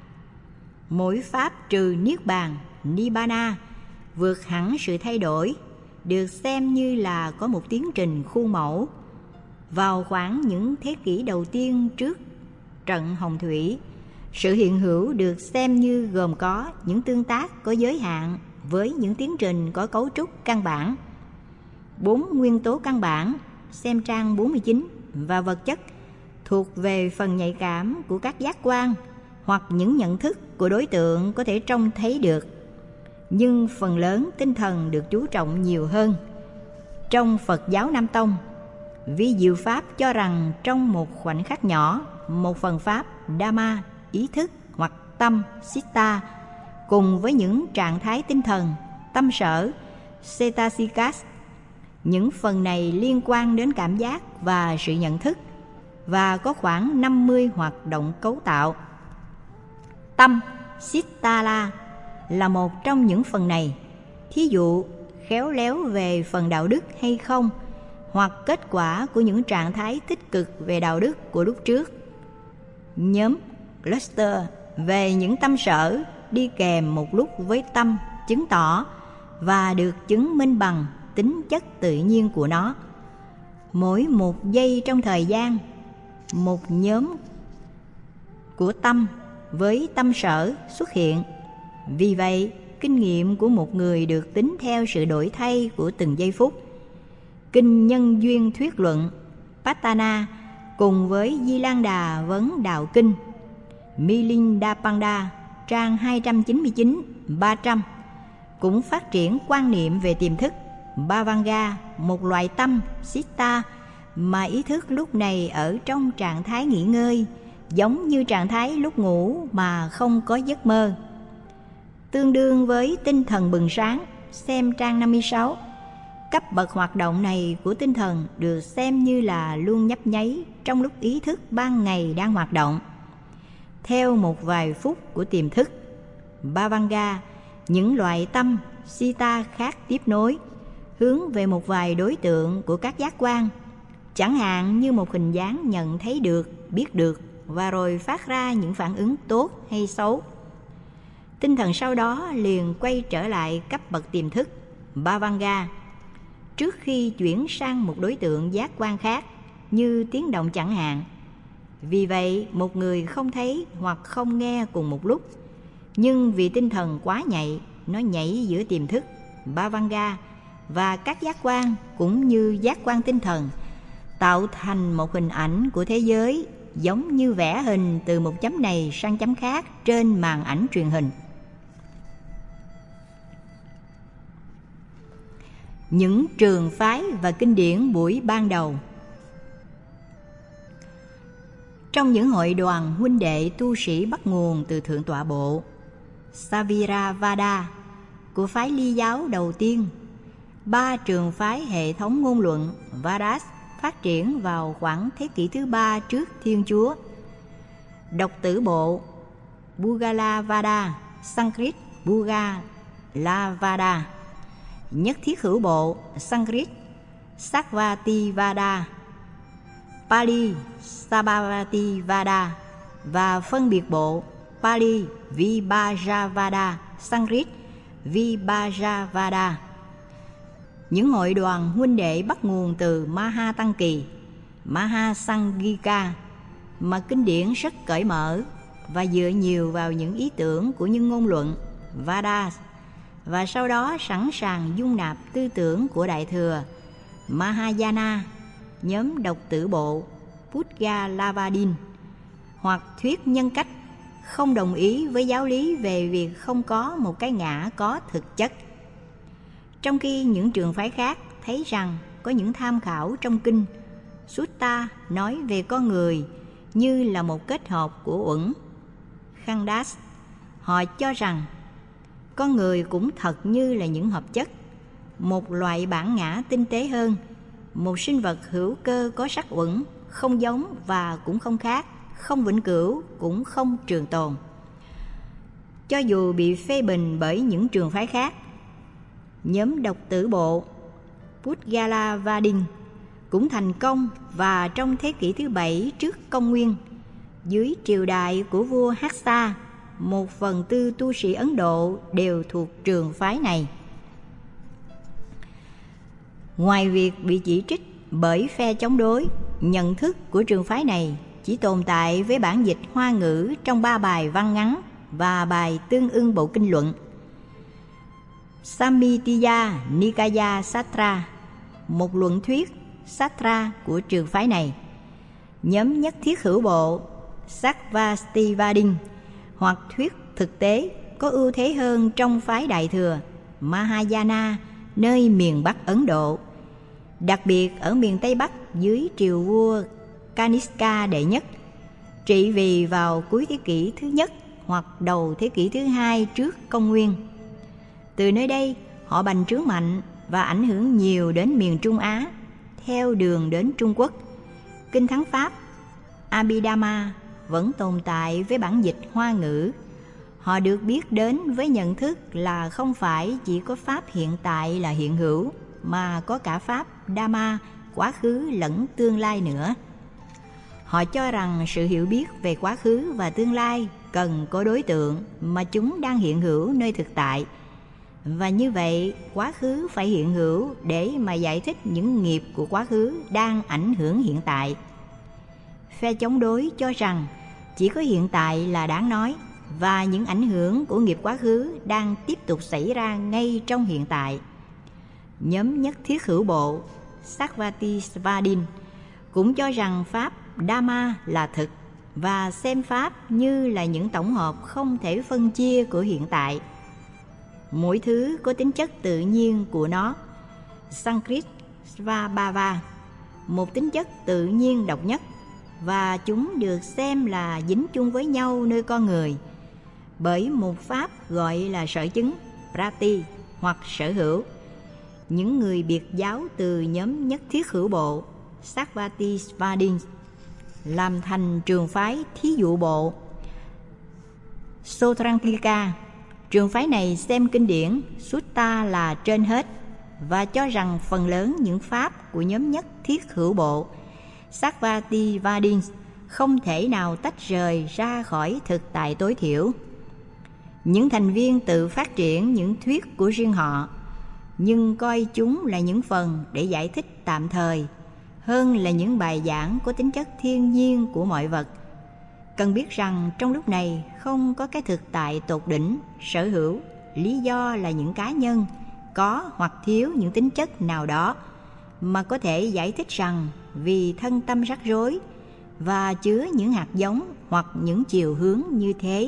Mỗi pháp trừ Niết Bàn, Nibbana, vượt hẳn sự thay đổi, được xem như là có một tiến trình khuôn mẫu. Vào khoảng những thế kỷ đầu tiên trước trận Hồng Thủy, sự hiện hữu được xem như gồm có những tương tác có giới hạn với những tiến trình có cấu trúc căn bản. Bốn nguyên tố căn bản, xem trang bốn mươi chín, và vật chất thuộc về phần nhạy cảm của các giác quan hoặc những nhận thức của đối tượng có thể trông thấy được. Nhưng phần lớn tinh thần được chú trọng nhiều hơn. Trong Phật giáo Nam Tông, Vi diệu pháp cho rằng trong một khoảnh khắc nhỏ, một phần pháp Dhamma, ý thức hoặc tâm Citta, cùng với những trạng thái tinh thần, tâm sở Cetasikas, những phần này liên quan đến cảm giác và sự nhận thức và có khoảng năm mươi hoạt động cấu tạo. Tâm Cittala là một trong những phần này, thí dụ khéo léo về phần đạo đức hay không, hoặc kết quả của những trạng thái tích cực về đạo đức của lúc trước. Nhóm cluster về những tâm sở đi kèm một lúc với tâm chứng tỏ và được chứng minh bằng tính chất tự nhiên của nó. Mỗi một giây trong thời gian, một nhóm của tâm với tâm sở xuất hiện. Vì vậy, kinh nghiệm của một người được tính theo sự đổi thay của từng giây phút. Kinh Nhân Duyên Thuyết Luận Patana cùng với Di Lan Đà Vấn Đạo Kinh Milinda Panda trang hai trăm chín mươi chín đến ba trăm cũng phát triển quan niệm về tiềm thức Bhavanga, một loại tâm Citta mà ý thức lúc này ở trong trạng thái nghỉ ngơi, giống như trạng thái lúc ngủ mà không có giấc mơ. Tương đương với tinh thần bừng sáng, xem trang năm mươi sáu. Cấp bậc hoạt động này của tinh thần được xem như là luôn nhấp nháy trong lúc ý thức ban ngày đang hoạt động. Theo một vài phút của tiềm thức Bhavanga, những loại tâm Citta khác tiếp nối, hướng về một vài đối tượng của các giác quan, chẳng hạn như một hình dáng nhận thấy được, biết được, và rồi phát ra những phản ứng tốt hay xấu. Tinh thần sau đó liền quay trở lại cấp bậc tiềm thức Bhavanga trước khi chuyển sang một đối tượng giác quan khác, như tiếng động chẳng hạn. Vì vậy, một người không thấy hoặc không nghe cùng một lúc, nhưng vì tinh thần quá nhạy, nó nhảy giữa tiềm thức Bhavanga và các giác quan cũng như giác quan tinh thần, tạo thành một hình ảnh của thế giới giống như vẽ hình từ một chấm này sang chấm khác trên màn ảnh truyền hình. Những trường phái và kinh điển buổi ban đầu. Trong những hội đoàn huynh đệ tu sĩ bắt nguồn từ Thượng Tọa Bộ Saviravada của phái Ly giáo đầu tiên, ba trường phái hệ thống ngôn luận Vadas phát triển vào khoảng thế kỷ thứ ba trước Thiên Chúa. Độc tử bộ Bugalavada, Sanskrit Bugalavada, nhất thiết hữu bộ Sanskrit Sarvativada, Pali Sabhavativada và phân biệt bộ Pali Vibhajavada, Sanskrit Vibhajavada. Những hội đoàn huynh đệ bắt nguồn từ Maha Tăng Kỳ, Maha Sangika, mà kinh điển rất cởi mở và dựa nhiều vào những ý tưởng của những ngôn luận Vadas, và sau đó sẵn sàng dung nạp tư tưởng của Đại Thừa Mahayana, nhóm độc tử bộ Pudgalavadin, hoặc thuyết nhân cách không đồng ý với giáo lý về việc không có một cái ngã có thực chất. Trong khi những trường phái khác thấy rằng có những tham khảo trong kinh Sutta nói về con người như là một kết hợp của uẩn, Khandas, họ cho rằng con người cũng thật như là những hợp chất, một loại bản ngã tinh tế hơn, một sinh vật hữu cơ có sắc uẩn, không giống và cũng không khác, không vĩnh cửu cũng không trường tồn. Cho dù bị phê bình bởi những trường phái khác, nhóm độc tử bộ Pudgalavadin cũng thành công, và trong thế kỷ thứ bảy trước công nguyên, dưới triều đại của vua Haksa, một phần tư tu sĩ Ấn Độ đều thuộc trường phái này. Ngoài việc bị chỉ trích bởi phe chống đối, nhận thức của trường phái này chỉ tồn tại với bản dịch Hoa ngữ trong ba bài văn ngắn và bài tương ưng bộ kinh luận Samitiya Nikaya Satra, một luận thuyết Satra của trường phái này. Nhóm nhất thiết hữu bộ Sarvastivadin hoặc thuyết thực tế có ưu thế hơn trong phái Đại thừa Mahayana nơi miền Bắc Ấn Độ, đặc biệt ở miền Tây Bắc dưới triều vua Kanishka đệ nhất, trị vì vào cuối thế kỷ thứ nhất hoặc đầu thế kỷ thứ hai trước công nguyên. Từ nơi đây họ bành trướng mạnh và ảnh hưởng nhiều đến miền Trung Á, theo đường đến Trung Quốc. Kinh Thắng Pháp Abhidhamma vẫn tồn tại với bản dịch Hoa ngữ. Họ được biết đến với nhận thức là không phải chỉ có Pháp hiện tại là hiện hữu, mà có cả Pháp Dhamma, quá khứ lẫn tương lai nữa. Họ cho rằng sự hiểu biết về quá khứ và tương lai cần có đối tượng mà chúng đang hiện hữu nơi thực tại. Và như vậy, quá khứ phải hiện hữu để mà giải thích những nghiệp của quá khứ đang ảnh hưởng hiện tại. Phe chống đối cho rằng chỉ có hiện tại là đáng nói, và những ảnh hưởng của nghiệp quá khứ đang tiếp tục xảy ra ngay trong hiện tại. Nhóm nhất thiết hữu bộ Sarvastivadin cũng cho rằng Pháp Dhamma là thực, và xem Pháp như là những tổng hợp không thể phân chia của hiện tại. Mỗi thứ có tính chất tự nhiên của nó, Sanskrit Svabhava, một tính chất tự nhiên độc nhất, và chúng được xem là dính chung với nhau nơi con người bởi một pháp gọi là sở chứng Prati hoặc sở hữu. Những người biệt giáo từ nhóm nhất thiết hữu bộ Sarvastivadin làm thành trường phái thí dụ bộ Sotrankika. Trường phái này xem kinh điển Sutta là trên hết và cho rằng phần lớn những pháp của nhóm nhất thiết hữu bộ Sarvastivadin không thể nào tách rời ra khỏi thực tại tối thiểu. Những thành viên tự phát triển những thuyết của riêng họ, nhưng coi chúng là những phần để giải thích tạm thời hơn là những bài giảng có tính chất thiên nhiên của mọi vật. Cần biết rằng trong lúc này không có cái thực tại tột đỉnh, sở hữu, lý do là những cá nhân có hoặc thiếu những tính chất nào đó, mà có thể giải thích rằng vì thân tâm rắc rối và chứa những hạt giống hoặc những chiều hướng như thế.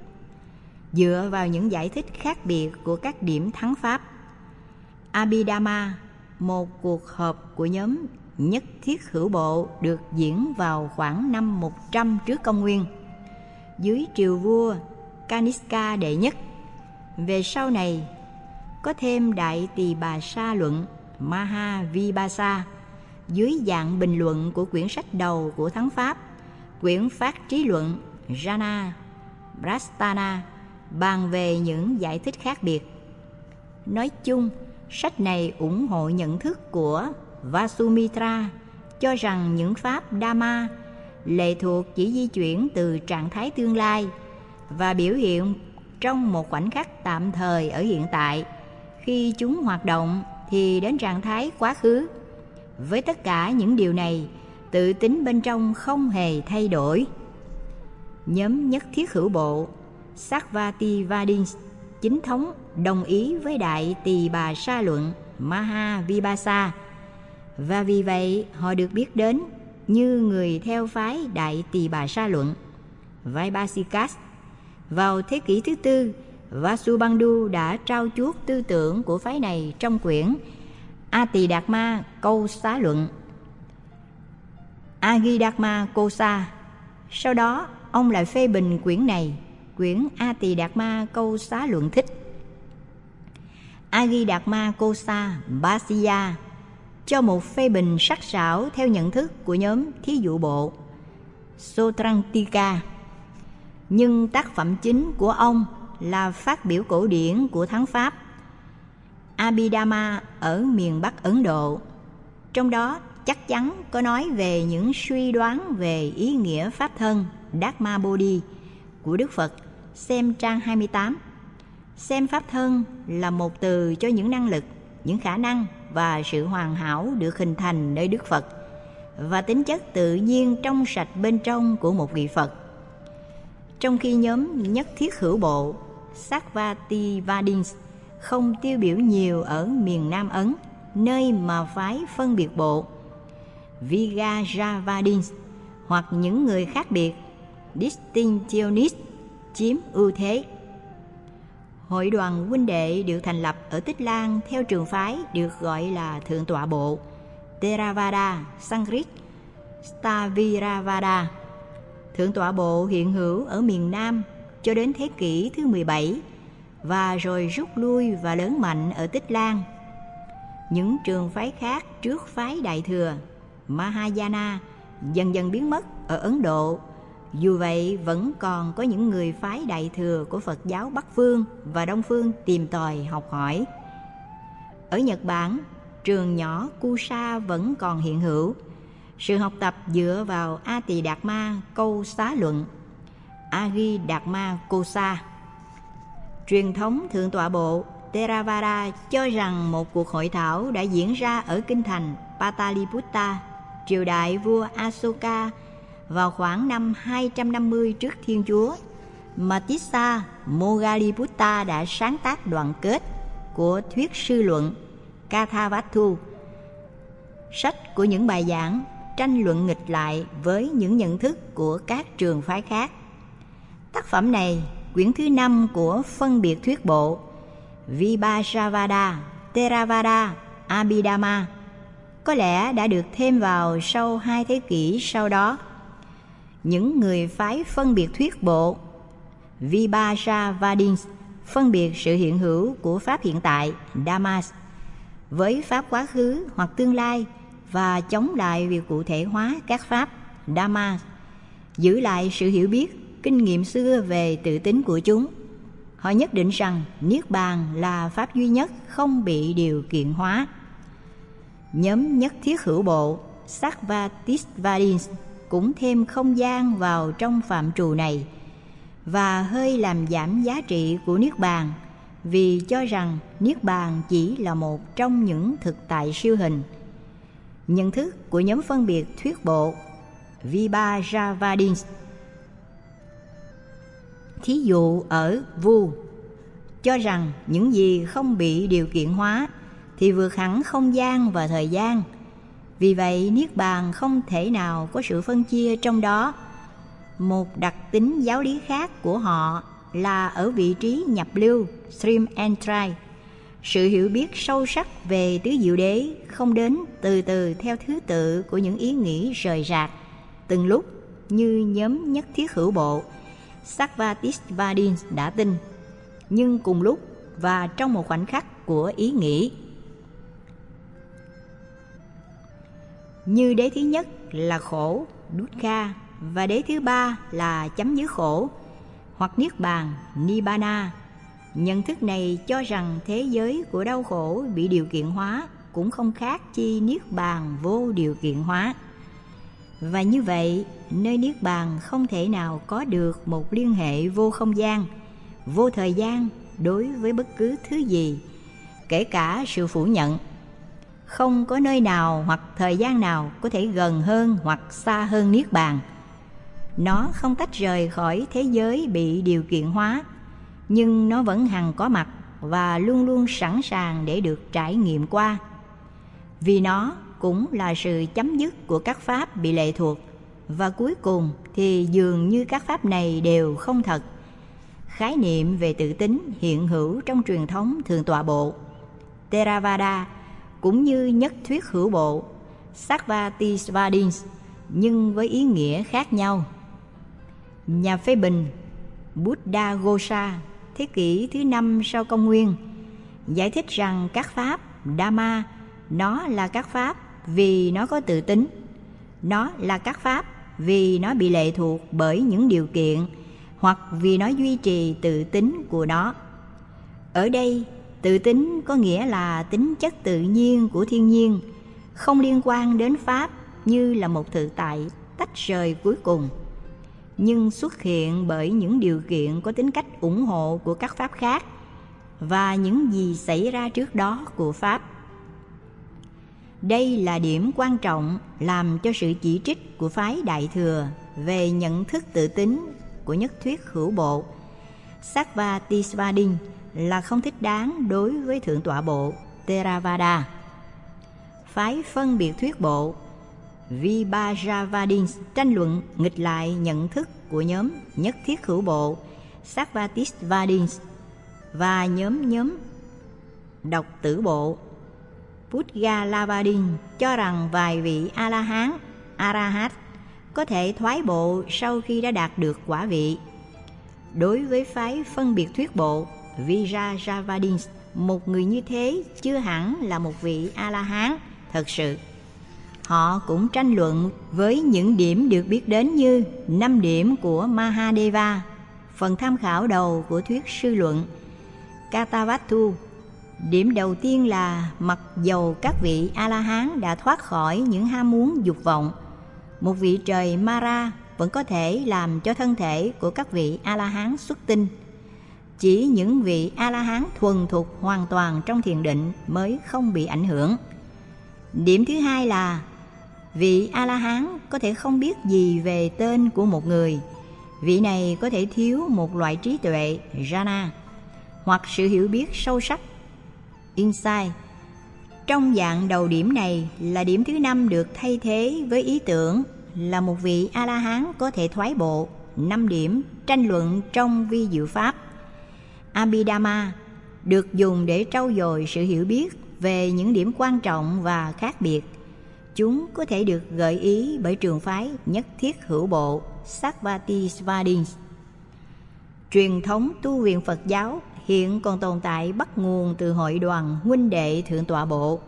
Dựa vào những giải thích khác biệt của các điểm thắng pháp, Abhidhamma, một cuộc họp của nhóm nhất thiết hữu bộ, được diễn vào khoảng năm một trăm trước công nguyên dưới triều vua Kanishka đệ nhất. Về sau này có thêm Đại Tỳ Bà Sa luận Mahavibhasa dưới dạng bình luận của quyển sách đầu của thắng pháp, quyển phát trí luận Jana Prasthana, bàn về những giải thích khác biệt. Nói chung, sách này ủng hộ nhận thức của Vasumitra cho rằng những pháp Dhamma lệ thuộc chỉ di chuyển từ trạng thái tương lai và biểu hiện trong một khoảnh khắc tạm thời ở hiện tại. Khi chúng hoạt động thì đến trạng thái quá khứ. Với tất cả những điều này, tự tính bên trong không hề thay đổi. Nhóm nhất thiết hữu bộ Sarvastivadin chính thống đồng ý với Đại Tỳ Bà Sa luận Mahavibhasa, và vì vậy họ được biết đến như người theo phái Đại Tỳ Bà Sa luận Vaibhasikas, Vào thế kỷ thứ tư, Vasubandhu đã trao chuốt tư tưởng của phái này trong quyển Ati-Dharma Câu Xá Luận, Agidharma Kosa. Sau đó, ông lại phê bình quyển này, quyển Ati-Dharma Câu Xá Luận Thích. Agidharma Kosa Bhāṣya cho một phê bình sắc sảo theo nhận thức của nhóm thí dụ bộ Sotrantika. Nhưng tác phẩm chính của ông là phát biểu cổ điển của Thắng Pháp Abhidhamma ở miền Bắc Ấn Độ. Trong đó chắc chắn có nói về những suy đoán về ý nghĩa Pháp thân Dharma Bodhi của Đức Phật, xem trang hai mươi tám. Xem Pháp thân là một từ cho những năng lực, những khả năng và sự hoàn hảo được hình thành nơi Đức Phật và tính chất tự nhiên trong sạch bên trong của một vị Phật. Trong khi nhóm nhất thiết hữu bộ Sarvātivādins không tiêu biểu nhiều ở miền Nam Ấn, nơi mà phái phân biệt bộ Vijayavādins hoặc những người khác biệt Distinctionists chiếm ưu thế. Hội đoàn huynh đệ được thành lập ở Tích Lan theo trường phái được gọi là Thượng tọa bộ Theravada Sanskrit Staviravada. Thượng tọa bộ hiện hữu ở miền Nam cho đến thế kỷ thứ mười bảy và rồi rút lui và lớn mạnh ở Tích Lan. Những trường phái khác trước phái Đại Thừa Mahayana dần dần biến mất ở Ấn Độ. Dù vậy, vẫn còn có những người phái Đại Thừa của Phật giáo Bắc Phương và Đông Phương tìm tòi học hỏi. Ở Nhật Bản, trường nhỏ Kusa vẫn còn hiện hữu. Sự học tập dựa vào Ati-Dharma Câu Xá Luận, Agidharma Kosa. Truyền thống Thượng tọa bộ Theravada cho rằng một cuộc hội thảo đã diễn ra ở kinh thành Pataliputta, triều đại vua Asoka, vào khoảng năm hai trăm năm mươi trước Thiên Chúa. Matissa Moggalliputta đã sáng tác đoạn kết của thuyết sư luận Kathavatthu, sách của những bài giảng tranh luận nghịch lại với những nhận thức của các trường phái khác. Tác phẩm này, quyển thứ năm của phân biệt thuyết bộ Vibhasavada, Theravada, Abhidhamma, có lẽ đã được thêm vào sau hai thế kỷ sau đó. Những người phái phân biệt thuyết bộ Vibhasavadins phân biệt sự hiện hữu của Pháp hiện tại Dhammas với Pháp quá khứ hoặc tương lai và chống lại việc cụ thể hóa các Pháp Dhamma, giữ lại sự hiểu biết, kinh nghiệm xưa về tự tính của chúng. Họ nhất định rằng Niết Bàn là Pháp duy nhất không bị điều kiện hóa. Nhóm nhất thiết hữu bộ Sarvātivādins cũng thêm không gian vào trong phạm trù này và hơi làm giảm giá trị của Niết Bàn, vì cho rằng Niết Bàn chỉ là một trong những thực tại siêu hình. Nhận thức của nhóm phân biệt thuyết bộ Vibhasavadins, thí dụ ở Vu, cho rằng những gì không bị điều kiện hóa thì vượt hẳn không gian và thời gian. Vì vậy, Niết Bàn không thể nào có sự phân chia trong đó. Một đặc tính giáo lý khác của họ là ở vị trí nhập lưu stream entry. Sự hiểu biết sâu sắc về tứ diệu đế không đến từ từ theo thứ tự của những ý nghĩ rời rạc từng lúc như nhóm nhất thiết hữu bộ Sarvātivādins đã tin, nhưng cùng lúc và trong một khoảnh khắc của ý nghĩ. Như đế thứ nhất là khổ, dukkha, và đế thứ ba là chấm dứt khổ, hoặc Niết Bàn, Nibbana. Nhận thức này cho rằng thế giới của đau khổ bị điều kiện hóa cũng không khác chi Niết Bàn vô điều kiện hóa. Và như vậy, nơi Niết Bàn không thể nào có được một liên hệ vô không gian, vô thời gian đối với bất cứ thứ gì, kể cả sự phủ nhận. Không có nơi nào hoặc thời gian nào có thể gần hơn hoặc xa hơn Niết Bàn. Nó không tách rời khỏi thế giới bị điều kiện hóa, nhưng nó vẫn hằng có mặt và luôn luôn sẵn sàng để được trải nghiệm qua. Vì nó cũng là sự chấm dứt của các pháp bị lệ thuộc, và cuối cùng thì dường như các pháp này đều không thật. khái niệm về tự tính hiện hữu trong truyền thống Thượng Tọa Bộ Theravada cũng như nhất thuyết hữu bộ Sarvastivadins, nhưng với ý nghĩa khác nhau. Nhà phê bình Buddhaghosa thế kỷ thứ năm sau công nguyên giải thích rằng các pháp Dhamma nó là các pháp vì nó có tự tính, nó là các pháp vì nó bị lệ thuộc bởi những điều kiện hoặc vì nó duy trì tự tính của nó. Ở đây, tự tính có nghĩa là tính chất tự nhiên của thiên nhiên, không liên quan đến pháp như là một thực tại tách rời cuối cùng, nhưng xuất hiện bởi những điều kiện có tính cách ủng hộ của các pháp khác và những gì xảy ra trước đó của pháp. Đây là điểm quan trọng làm cho sự chỉ trích của phái Đại Thừa về nhận thức tự tính của nhất thuyết hữu bộ Sarvastivadin là không thích đáng đối với Thượng Tọa Bộ Theravada. Phái phân biệt thuyết bộ Vibhajavadin tranh luận nghịch lại nhận thức của nhóm nhất thiết hữu bộ Sarvastivadin và nhóm nhóm độc tử bộ Pudgalavadin cho rằng vài vị A-la-hán, Arahat có thể thoái bộ sau khi đã đạt được quả vị. Đối với phái phân biệt thuyết bộ Vibhajavadin, một người như thế chưa hẳn là một vị A-la-hán thật sự. Họ cũng tranh luận với những điểm được biết đến như năm điểm của Mahadeva, phần tham khảo đầu của thuyết sư luận Katavattu. Điểm đầu tiên là mặc dầu các vị A-la-hán đã thoát khỏi những ham muốn dục vọng, một vị trời Mara vẫn có thể làm cho thân thể của các vị A-la-hán xuất tinh. Chỉ những vị A-la-hán thuần thục hoàn toàn trong thiền định mới không bị ảnh hưởng. Điểm thứ hai là vị A-la-hán có thể không biết gì về tên của một người. Vị này có thể thiếu một loại trí tuệ jhana hoặc sự hiểu biết sâu sắc insight. Trong dạng đầu điểm này là điểm thứ năm được thay thế với ý tưởng là một vị A-la-hán có thể thoái bộ. Năm điểm tranh luận trong vi diệu pháp Abhidhamma được dùng để trau dồi sự hiểu biết về những điểm quan trọng và khác biệt. Chúng có thể được gợi ý bởi trường phái nhất thiết hữu bộ Sarvastivadin. Truyền thống tu viện Phật giáo hiện còn tồn tại bắt nguồn từ hội đoàn huynh đệ Thượng Tọa Bộ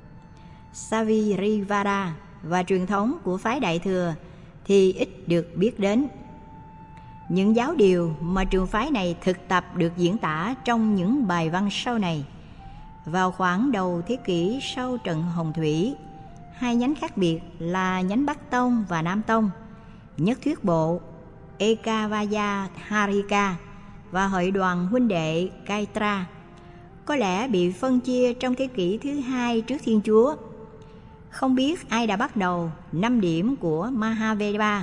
Savirivada, và truyền thống của phái Đại Thừa thì ít được biết đến. Những giáo điều mà trường phái này thực tập được diễn tả trong những bài văn sau này. Vào khoảng đầu thế kỷ sau trận Hồng Thủy, hai nhánh khác biệt là nhánh Bắc Tông và Nam Tông, nhất thuyết bộ Ekavaya Harika và hội đoàn huynh đệ Kaitra, có lẽ bị phân chia trong thế kỷ thứ hai trước Thiên Chúa. Không biết ai đã bắt đầu năm điểm của Mahaveda.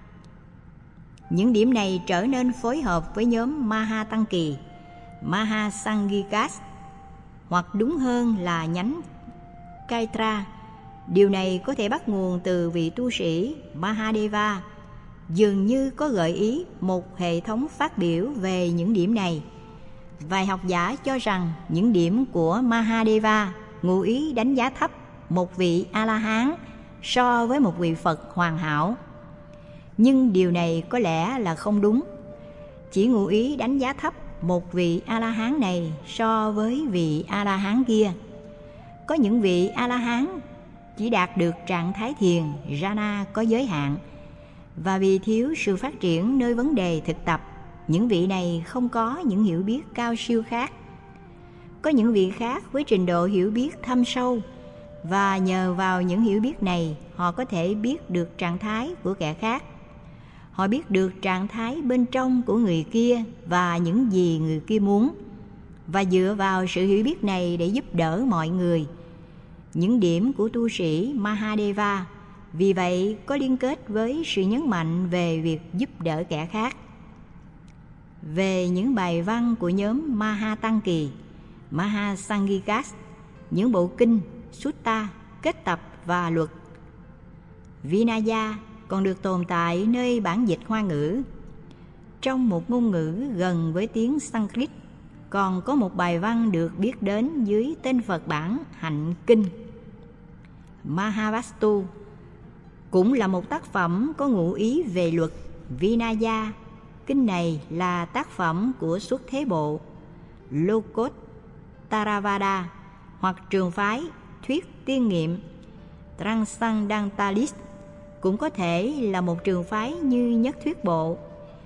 Những điểm này trở nên phối hợp với nhóm Mahatanki, Mahasangikas, hoặc đúng hơn là nhánh Kaitra. Điều này có thể bắt nguồn từ vị tu sĩ Mahadeva, dường như có gợi ý một hệ thống phát biểu về những điểm này. Vài học giả cho rằng những điểm của Mahadeva ngụ ý đánh giá thấp một vị A-la-hán so với một vị Phật hoàn hảo. Nhưng điều này có lẽ là không đúng. Chỉ ngụ ý đánh giá thấp một vị A-la-hán này so với vị A-la-hán kia. Có những vị A-la-hán chỉ đạt được trạng thái thiền jhana có giới hạn, và vì thiếu sự phát triển nơi vấn đề thực tập, những vị này không có những hiểu biết cao siêu khác. Có những vị khác với trình độ hiểu biết thâm sâu, và nhờ vào những hiểu biết này họ có thể biết được trạng thái của kẻ khác. Họ biết được trạng thái bên trong của người kia và những gì người kia muốn, và dựa vào sự hiểu biết này để giúp đỡ mọi người. Những điểm của tu sĩ Mahadeva vì vậy có liên kết với sự nhấn mạnh về việc giúp đỡ kẻ khác. Về những bài văn của nhóm Mahatanki, Mahasangikas, những bộ kinh, sutta, kết tập và luật, Vinaya còn được tồn tại nơi bản dịch Hoa ngữ. Trong một ngôn ngữ gần với tiếng Sanskrit, còn có một bài văn được biết đến dưới tên Phật bản Hạnh Kinh. Mahavastu cũng là một tác phẩm có ngụ ý về luật Vinaya. Kinh này là tác phẩm của Xuất Thế Bộ, Lokottaravada hoặc trường phái thuyết tiên nghiệm Transcendentalist, cũng có thể là một trường phái như Nhất Thuyết Bộ,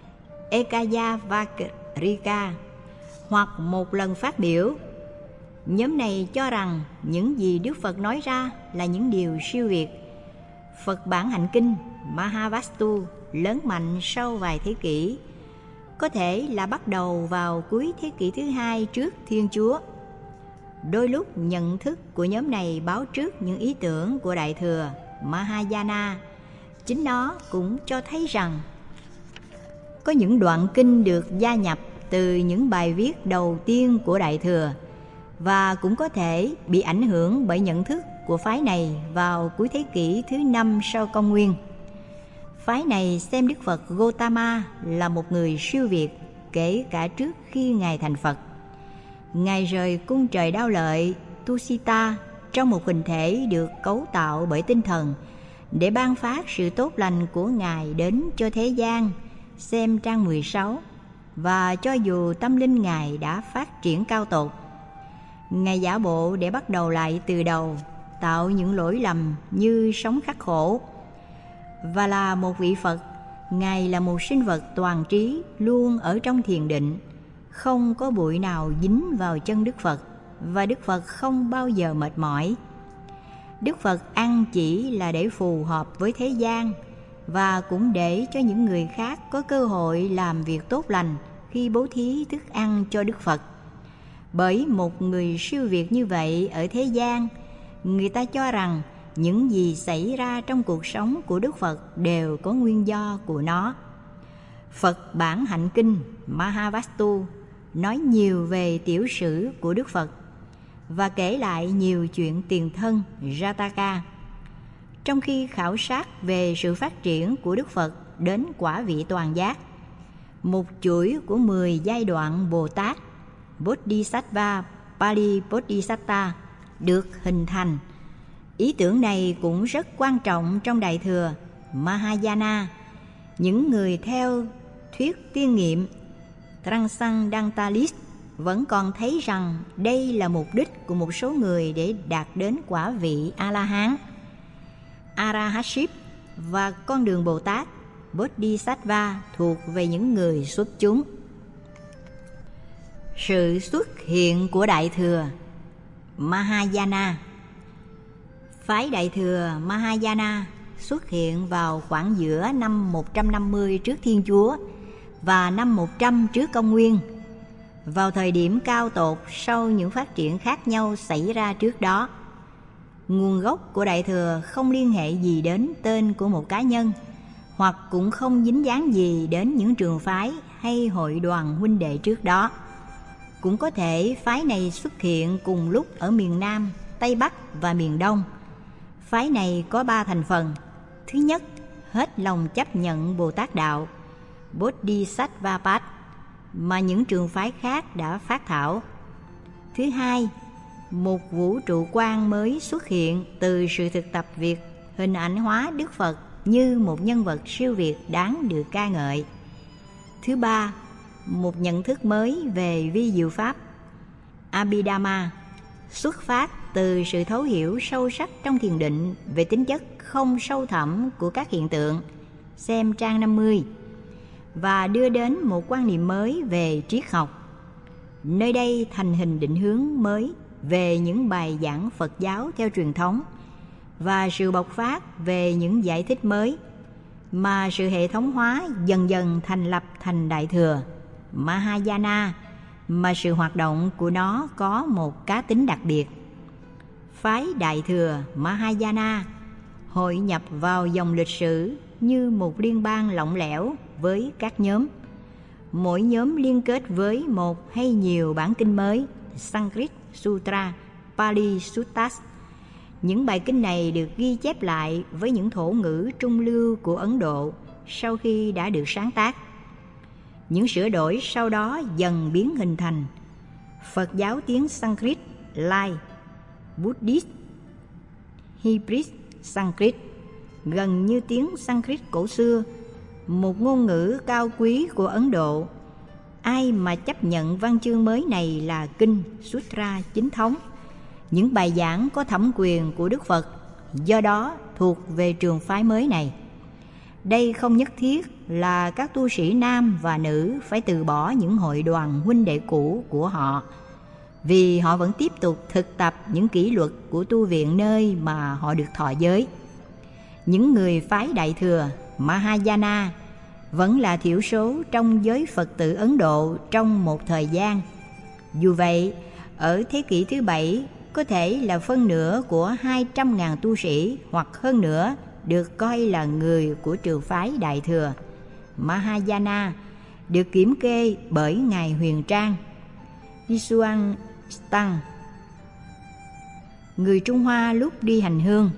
Ekayavakrika, hoặc một lần phát biểu. Nhóm này cho rằng những gì Đức Phật nói ra là những điều siêu việt. Phật bản Hạnh Kinh Mahavastu lớn mạnh sau vài thế kỷ, có thể là bắt đầu vào cuối thế kỷ thứ hai trước Thiên Chúa. Đôi lúc nhận thức của nhóm này báo trước những ý tưởng của Đại Thừa Mahayana. Chính nó cũng cho thấy rằng có những đoạn kinh được gia nhập từ những bài viết đầu tiên của Đại Thừa, và cũng có thể bị ảnh hưởng bởi nhận thức của phái này vào cuối thế kỷ thứ năm sau công nguyên. Phái này xem Đức Phật Gautama là một người siêu việt kể cả trước khi Ngài thành Phật. Ngài rời cung trời Đao Lợi Tusita trong một hình thể được cấu tạo bởi tinh thần để ban phát sự tốt lành của Ngài đến cho thế gian, xem trang mười sáu. Và cho dù tâm linh Ngài đã phát triển cao tột, Ngài giả bộ để bắt đầu lại từ đầu, tạo những lỗi lầm như sống khắc khổ. Và là một vị Phật, Ngài là một sinh vật toàn trí, luôn ở trong thiền định, không có bụi nào dính vào chân Đức Phật, và Đức Phật không bao giờ mệt mỏi. Đức Phật ăn chỉ là để phù hợp với thế gian, và cũng để cho những người khác có cơ hội làm việc tốt lành khi bố thí thức ăn cho Đức Phật. Bởi một người siêu việt như vậy ở thế gian, người ta cho rằng những gì xảy ra trong cuộc sống của Đức Phật đều có nguyên do của nó. Phật bản Hạnh Kinh Mahavastu nói nhiều về tiểu sử của Đức Phật và kể lại nhiều chuyện tiền thân Jataka. Trong khi khảo sát về sự phát triển của Đức Phật đến quả vị toàn giác, một chuỗi của mười giai đoạn Bồ Tát Bodhisattva Pali Bodhisatta được hình thành. Ý tưởng này cũng rất quan trọng trong Đại Thừa Mahayana. Những người theo thuyết tiên nghiệm Transcendentalist vẫn còn thấy rằng đây là mục đích của một số người để đạt đến quả vị A-la-hán, Arahantship, và con đường Bồ Tát Bodhisattva thuộc về những người xuất chúng. Sự xuất hiện của Đại Thừa Mahayana. Phái Đại Thừa Mahayana xuất hiện vào khoảng giữa năm một trăm năm mươi trước Thiên Chúa và năm một trăm trước Công nguyên, vào thời điểm cao tột sau những phát triển khác nhau xảy ra trước đó. Nguồn gốc của Đại Thừa không liên hệ gì đến tên của một cá nhân, hoặc cũng không dính dáng gì đến những trường phái hay hội đoàn huynh đệ trước đó. Cũng có thể phái này xuất hiện cùng lúc ở miền Nam, Tây Bắc và miền Đông. Phái này có ba thành phần. Thứ nhất, hết lòng chấp nhận Bồ Tát Đạo Bodhisattva mà những trường phái khác đã phát thảo. Thứ hai, một vũ trụ quan mới xuất hiện từ sự thực tập việc hình ảnh hóa Đức Phật như một nhân vật siêu việt đáng được ca ngợi. Thứ ba, một nhận thức mới về vi diệu pháp Abhidhamma xuất phát từ sự thấu hiểu sâu sắc trong thiền định về tính chất không sâu thẳm của các hiện tượng, xem trang năm mươi, và đưa đến một quan niệm mới về triết học. Nơi đây thành hình định hướng mới về những bài giảng Phật giáo theo truyền thống và sự bộc phát về những giải thích mới, mà sự hệ thống hóa dần dần thành lập thành Đại Thừa Mahayana, mà sự hoạt động của nó có một cá tính đặc biệt. Phái Đại Thừa Mahayana hội nhập vào dòng lịch sử như một liên bang lỏng lẻo với các nhóm. Mỗi nhóm liên kết với một hay nhiều bản kinh mới, Sanskrit Sutra, Pali Suttas. Những bài kinh này được ghi chép lại với những thổ ngữ trung lưu của Ấn Độ sau khi đã được sáng tác. Những sửa đổi sau đó dần biến hình thành Phật giáo tiếng Sanskrit Lai, Buddhist Hybrid Sanskrit, gần như tiếng Sanskrit cổ xưa, một ngôn ngữ cao quý của Ấn Độ. Ai mà chấp nhận văn chương mới này là kinh Sutra chính thống, những bài giảng có thẩm quyền của Đức Phật, do đó thuộc về trường phái mới này. Đây không nhất thiết là các tu sĩ nam và nữ phải từ bỏ những hội đoàn huynh đệ cũ của họ, vì họ vẫn tiếp tục thực tập những kỷ luật của tu viện nơi mà họ được thọ giới. Những người phái Đại Thừa Mahayana vẫn là thiểu số trong giới Phật tử Ấn Độ trong một thời gian. Dù vậy, ở thế kỷ thứ bảy, có thể là phân nửa của hai trăm nghìn tu sĩ hoặc hơn nữa được coi là người của trường phái Đại Thừa Mahayana, được kiểm kê bởi Ngài Huyền Trang Yisuan Stang, người Trung Hoa lúc đi hành hương.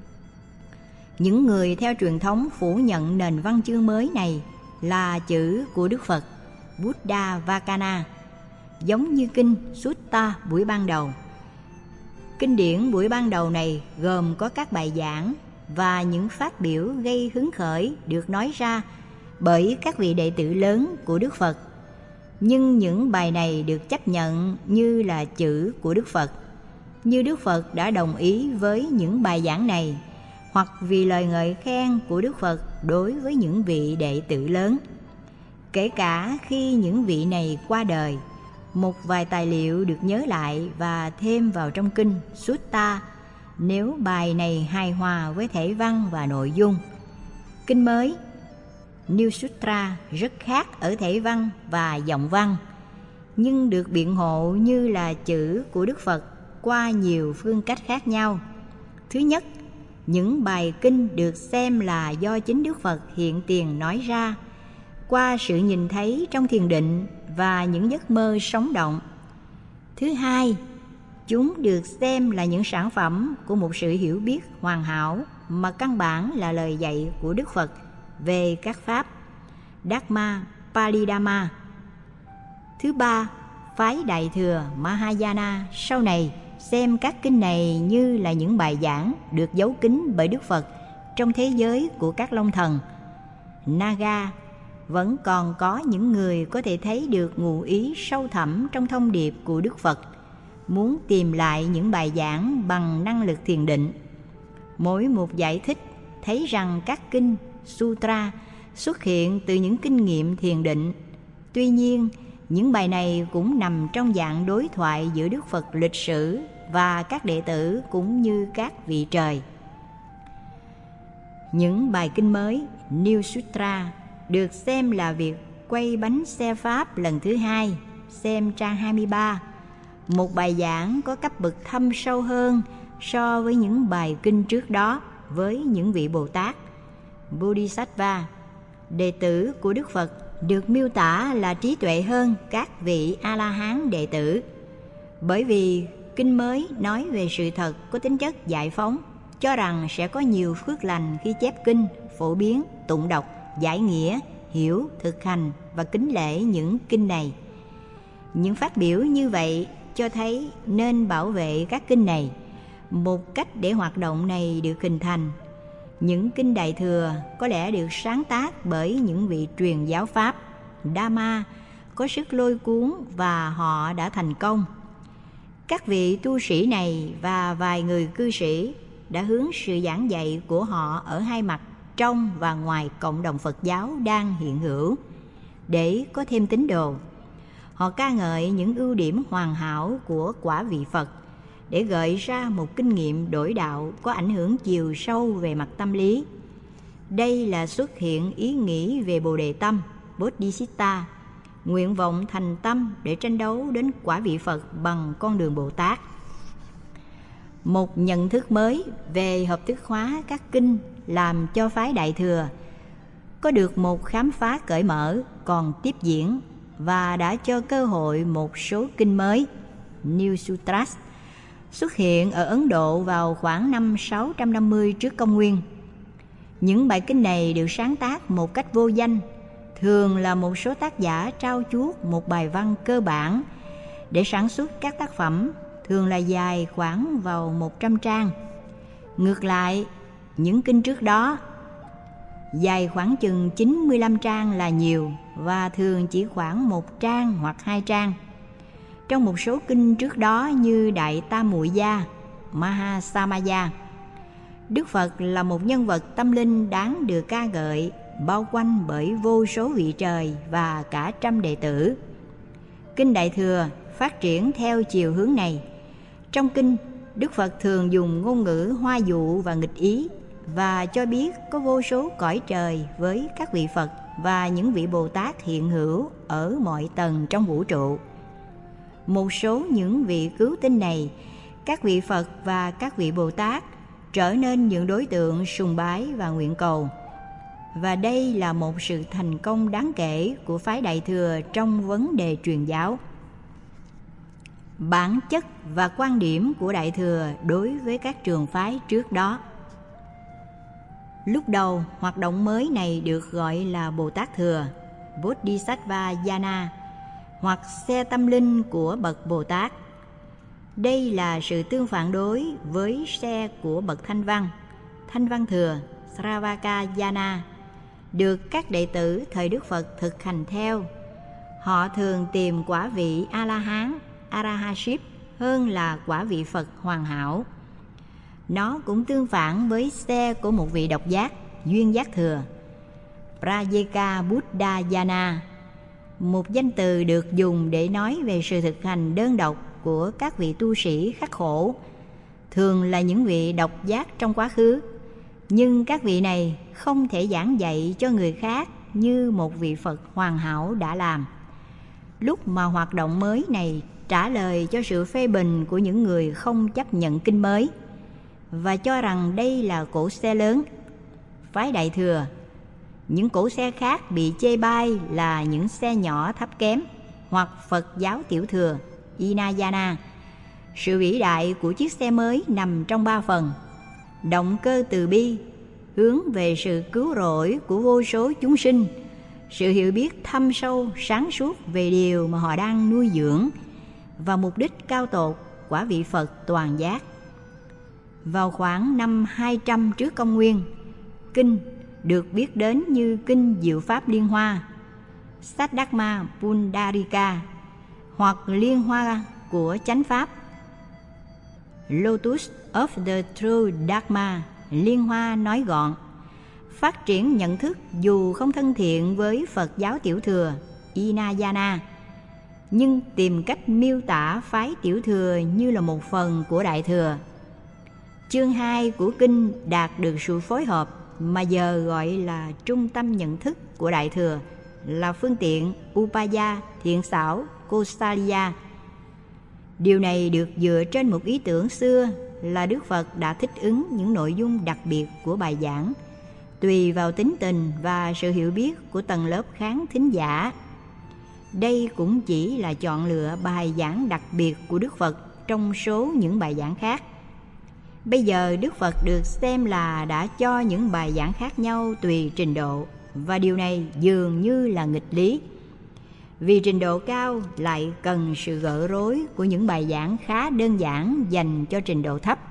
Những người theo truyền thống phủ nhận nền văn chương mới này là chữ của Đức Phật Buddha Vacana, giống như kinh Sutta buổi ban đầu. Kinh điển buổi ban đầu này gồm có các bài giảng và những phát biểu gây hứng khởi được nói ra bởi các vị đệ tử lớn của Đức Phật. Nhưng những bài này được chấp nhận như là chữ của Đức Phật, như Đức Phật đã đồng ý với những bài giảng này, hoặc vì lời ngợi khen của Đức Phật đối với những vị đệ tử lớn. Kể cả khi những vị này qua đời, một vài tài liệu được nhớ lại và thêm vào trong kinh Sutta nếu bài này hài hòa với thể văn và nội dung. Kinh mới New Sutra rất khác ở thể văn và giọng văn, nhưng được biện hộ như là chữ của Đức Phật qua nhiều phương cách khác nhau. Thứ nhất, những bài kinh được xem là do chính Đức Phật hiện tiền nói ra qua sự nhìn thấy trong thiền định và những giấc mơ sống động. Thứ hai, chúng được xem là những sản phẩm của một sự hiểu biết hoàn hảo mà căn bản là lời dạy của Đức Phật về các pháp Dhamma Palidhamma. Thứ ba, phái Đại Thừa Mahayana sau này xem các kinh này như là những bài giảng được giấu kín bởi Đức Phật trong thế giới của các Long Thần. Naga vẫn còn có những người có thể thấy được ngụ ý sâu thẳm trong thông điệp của Đức Phật, muốn tìm lại những bài giảng bằng năng lực thiền định. Mỗi một giải thích thấy rằng các kinh Sutra xuất hiện từ những kinh nghiệm thiền định. Tuy nhiên, những bài này cũng nằm trong dạng đối thoại giữa Đức Phật lịch sử và các đệ tử cũng như các vị trời. Những bài kinh mới New Sutra được xem là việc quay bánh xe Pháp lần thứ hai, xem trang hai mươi ba. Một bài giảng có cấp bậc thâm sâu hơn so với những bài kinh trước đó với những vị Bồ Tát, Bodhisattva, đệ tử của Đức Phật, được miêu tả là trí tuệ hơn các vị A-la-hán đệ tử. Bởi vì kinh mới nói về sự thật có tính chất giải phóng, cho rằng sẽ có nhiều phước lành khi chép kinh, phổ biến, tụng đọc, giải nghĩa, hiểu, thực hành và kính lễ những kinh này. Những phát biểu như vậy cho thấy nên bảo vệ các kinh này. Một cách để hoạt động này được hình thành, những kinh Đại Thừa có lẽ được sáng tác bởi những vị truyền giáo Pháp Dhamma có sức lôi cuốn và họ đã thành công. Các vị tu sĩ này và vài người cư sĩ đã hướng sự giảng dạy của họ ở hai mặt trong và ngoài cộng đồng Phật giáo đang hiện hữu để có thêm tín đồ. Họ ca ngợi những ưu điểm hoàn hảo của quả vị Phật để gợi ra một kinh nghiệm đổi đạo có ảnh hưởng chiều sâu về mặt tâm lý. Đây là xuất hiện ý nghĩ về Bồ Đề Tâm, Bodhisatta, nguyện vọng thành tâm để tranh đấu đến quả vị Phật bằng con đường Bồ Tát. Một nhận thức mới về hợp thức hóa các kinh làm cho phái Đại Thừa có được một khám phá cởi mở còn tiếp diễn và đã cho cơ hội một số kinh mới New Sutras xuất hiện ở Ấn Độ vào khoảng năm sáu trăm năm mươi trước công nguyên. Những bài kinh này được sáng tác một cách vô danh thường là một số tác giả trau chuốt một bài văn cơ bản để sản xuất các tác phẩm thường là dài khoảng vào một trăm trang. Ngược lại, những kinh trước đó dài khoảng chừng chín mươi lăm trang là nhiều và thường chỉ khoảng một trang hoặc hai trang. Trong một số kinh trước đó như Đại Tam Muội Gia, Mahasamaya, Đức Phật là một nhân vật tâm linh đáng được ca ngợi, bao quanh bởi vô số vị trời và cả trăm đệ tử. Kinh Đại Thừa phát triển theo chiều hướng này. Trong kinh, Đức Phật thường dùng ngôn ngữ hoa dụ và nghịch ý và cho biết có vô số cõi trời với các vị Phật và những vị Bồ Tát hiện hữu ở mọi tầng trong vũ trụ. Một số những vị cứu tinh này, các vị Phật và các vị Bồ Tát trở nên những đối tượng sùng bái và nguyện cầu. Và đây là một sự thành công đáng kể của phái Đại Thừa trong vấn đề truyền giáo. Bản chất và quan điểm của Đại Thừa đối với các trường phái trước đó. Lúc đầu, hoạt động mới này được gọi là Bồ Tát Thừa, Bodhisattva Jhana, hoặc xe tâm linh của bậc Bồ Tát. Đây là sự tương phản đối với xe của bậc Thanh Văn, Thanh Văn Thừa, Sravaka Jhana, được các đệ tử thời Đức Phật thực hành theo. Họ thường tìm quả vị A-la-hán, Arahaship hơn là quả vị Phật hoàn hảo. Nó cũng tương phản với xe của một vị độc giác, duyên giác thừa, Prajeka Buddha Jhana, một danh từ được dùng để nói về sự thực hành đơn độc của các vị tu sĩ khắc khổ, thường là những vị độc giác trong quá khứ. Nhưng các vị này không thể giảng dạy cho người khác như một vị Phật hoàn hảo đã làm. Lúc mà hoạt động mới này trả lời cho sự phê bình của những người không chấp nhận kinh mới và cho rằng đây là cỗ xe lớn, phái Đại Thừa, những cỗ xe khác bị chê bai là những xe nhỏ thấp kém, hoặc Phật giáo tiểu thừa, Hinayana. Sự vĩ đại của chiếc xe mới nằm trong ba phần: động cơ từ bi, hướng về sự cứu rỗi của vô số chúng sinh, sự hiểu biết thâm sâu, sáng suốt về điều mà họ đang nuôi dưỡng, và mục đích cao tột, quả vị Phật toàn giác. Vào khoảng năm hai trăm trước công nguyên, kinh được biết đến như Kinh Diệu Pháp Liên Hoa, Saddharma Pundarika, hoặc Liên Hoa của Chánh Pháp, Lotus of the True Dharma, Liên Hoa nói gọn, phát triển nhận thức dù không thân thiện với Phật giáo tiểu thừa, Hinayana, nhưng tìm cách miêu tả phái tiểu thừa như là một phần của Đại Thừa. Chương hai của kinh đạt được sự phối hợp mà giờ gọi là trung tâm nhận thức của Đại Thừa, là phương tiện Upaya, thiện xảo, Kausalya. Điều này được dựa trên một ý tưởng xưa là Đức Phật đã thích ứng những nội dung đặc biệt của bài giảng, tùy vào tính tình và sự hiểu biết của tầng lớp khán thính giả. Đây cũng chỉ là chọn lựa bài giảng đặc biệt của Đức Phật trong số những bài giảng khác. Bây giờ Đức Phật được xem là đã cho những bài giảng khác nhau tùy trình độ, và điều này dường như là nghịch lý. Vì trình độ cao lại cần sự gỡ rối của những bài giảng khá đơn giản dành cho trình độ thấp.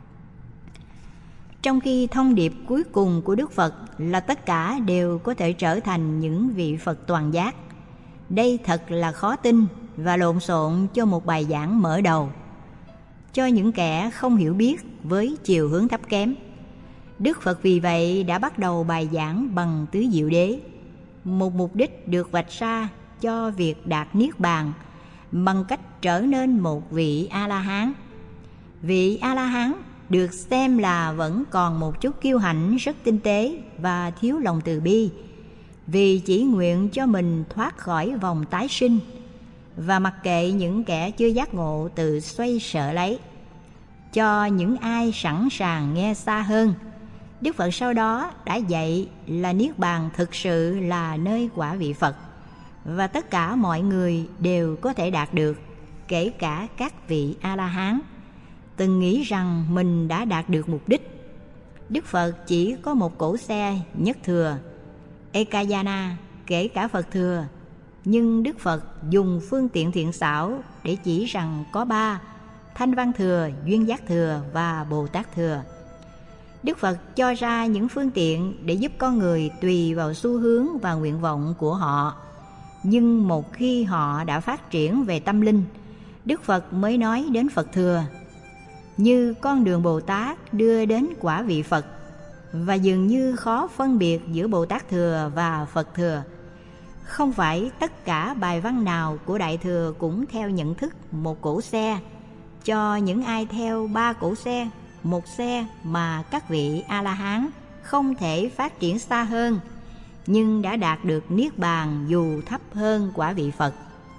Trong khi thông điệp cuối cùng của Đức Phật là tất cả đều có thể trở thành những vị Phật toàn giác, đây thật là khó tin và lộn xộn cho một bài giảng mở đầu. Cho những kẻ không hiểu biết với chiều hướng thấp kém, Đức Phật vì vậy đã bắt đầu bài giảng bằng tứ diệu đế, một mục đích được vạch ra cho việc đạt niết bàn bằng cách trở nên một vị A-la-hán. Vị A-la-hán được xem là vẫn còn một chút kiêu hãnh rất tinh tế và thiếu lòng từ bi, vì chỉ nguyện cho mình thoát khỏi vòng tái sinh và mặc kệ những kẻ chưa giác ngộ tự xoay sở lấy. Cho những ai sẵn sàng nghe xa hơn, Đức Phật sau đó đã dạy là niết bàn thực sự là nơi quả vị Phật, và tất cả mọi người đều có thể đạt được, kể cả các vị A-la-hán từng nghĩ rằng mình đã đạt được mục đích. Đức Phật chỉ có một cỗ xe nhất thừa, Ekayana, kể cả Phật Thừa, nhưng Đức Phật dùng phương tiện thiện xảo để chỉ rằng có ba: Thanh Văn Thừa, Duyên Giác Thừa và Bồ Tát Thừa. Đức Phật cho ra những phương tiện để giúp con người tùy vào xu hướng và nguyện vọng của họ. Nhưng một khi họ đã phát triển về tâm linh, Đức Phật mới nói đến Phật Thừa, như con đường Bồ Tát đưa đến quả vị Phật. Và dường như khó phân biệt giữa Bồ Tát Thừa và Phật Thừa. Không phải tất cả bài văn nào của Đại Thừa cũng theo nhận thức một cỗ xe, cho những ai theo ba cỗ xe, một xe mà các vị A-la-hán không thể phát triển xa hơn, nhưng đã đạt được Niết Bàn dù thấp hơn quả vị Phật.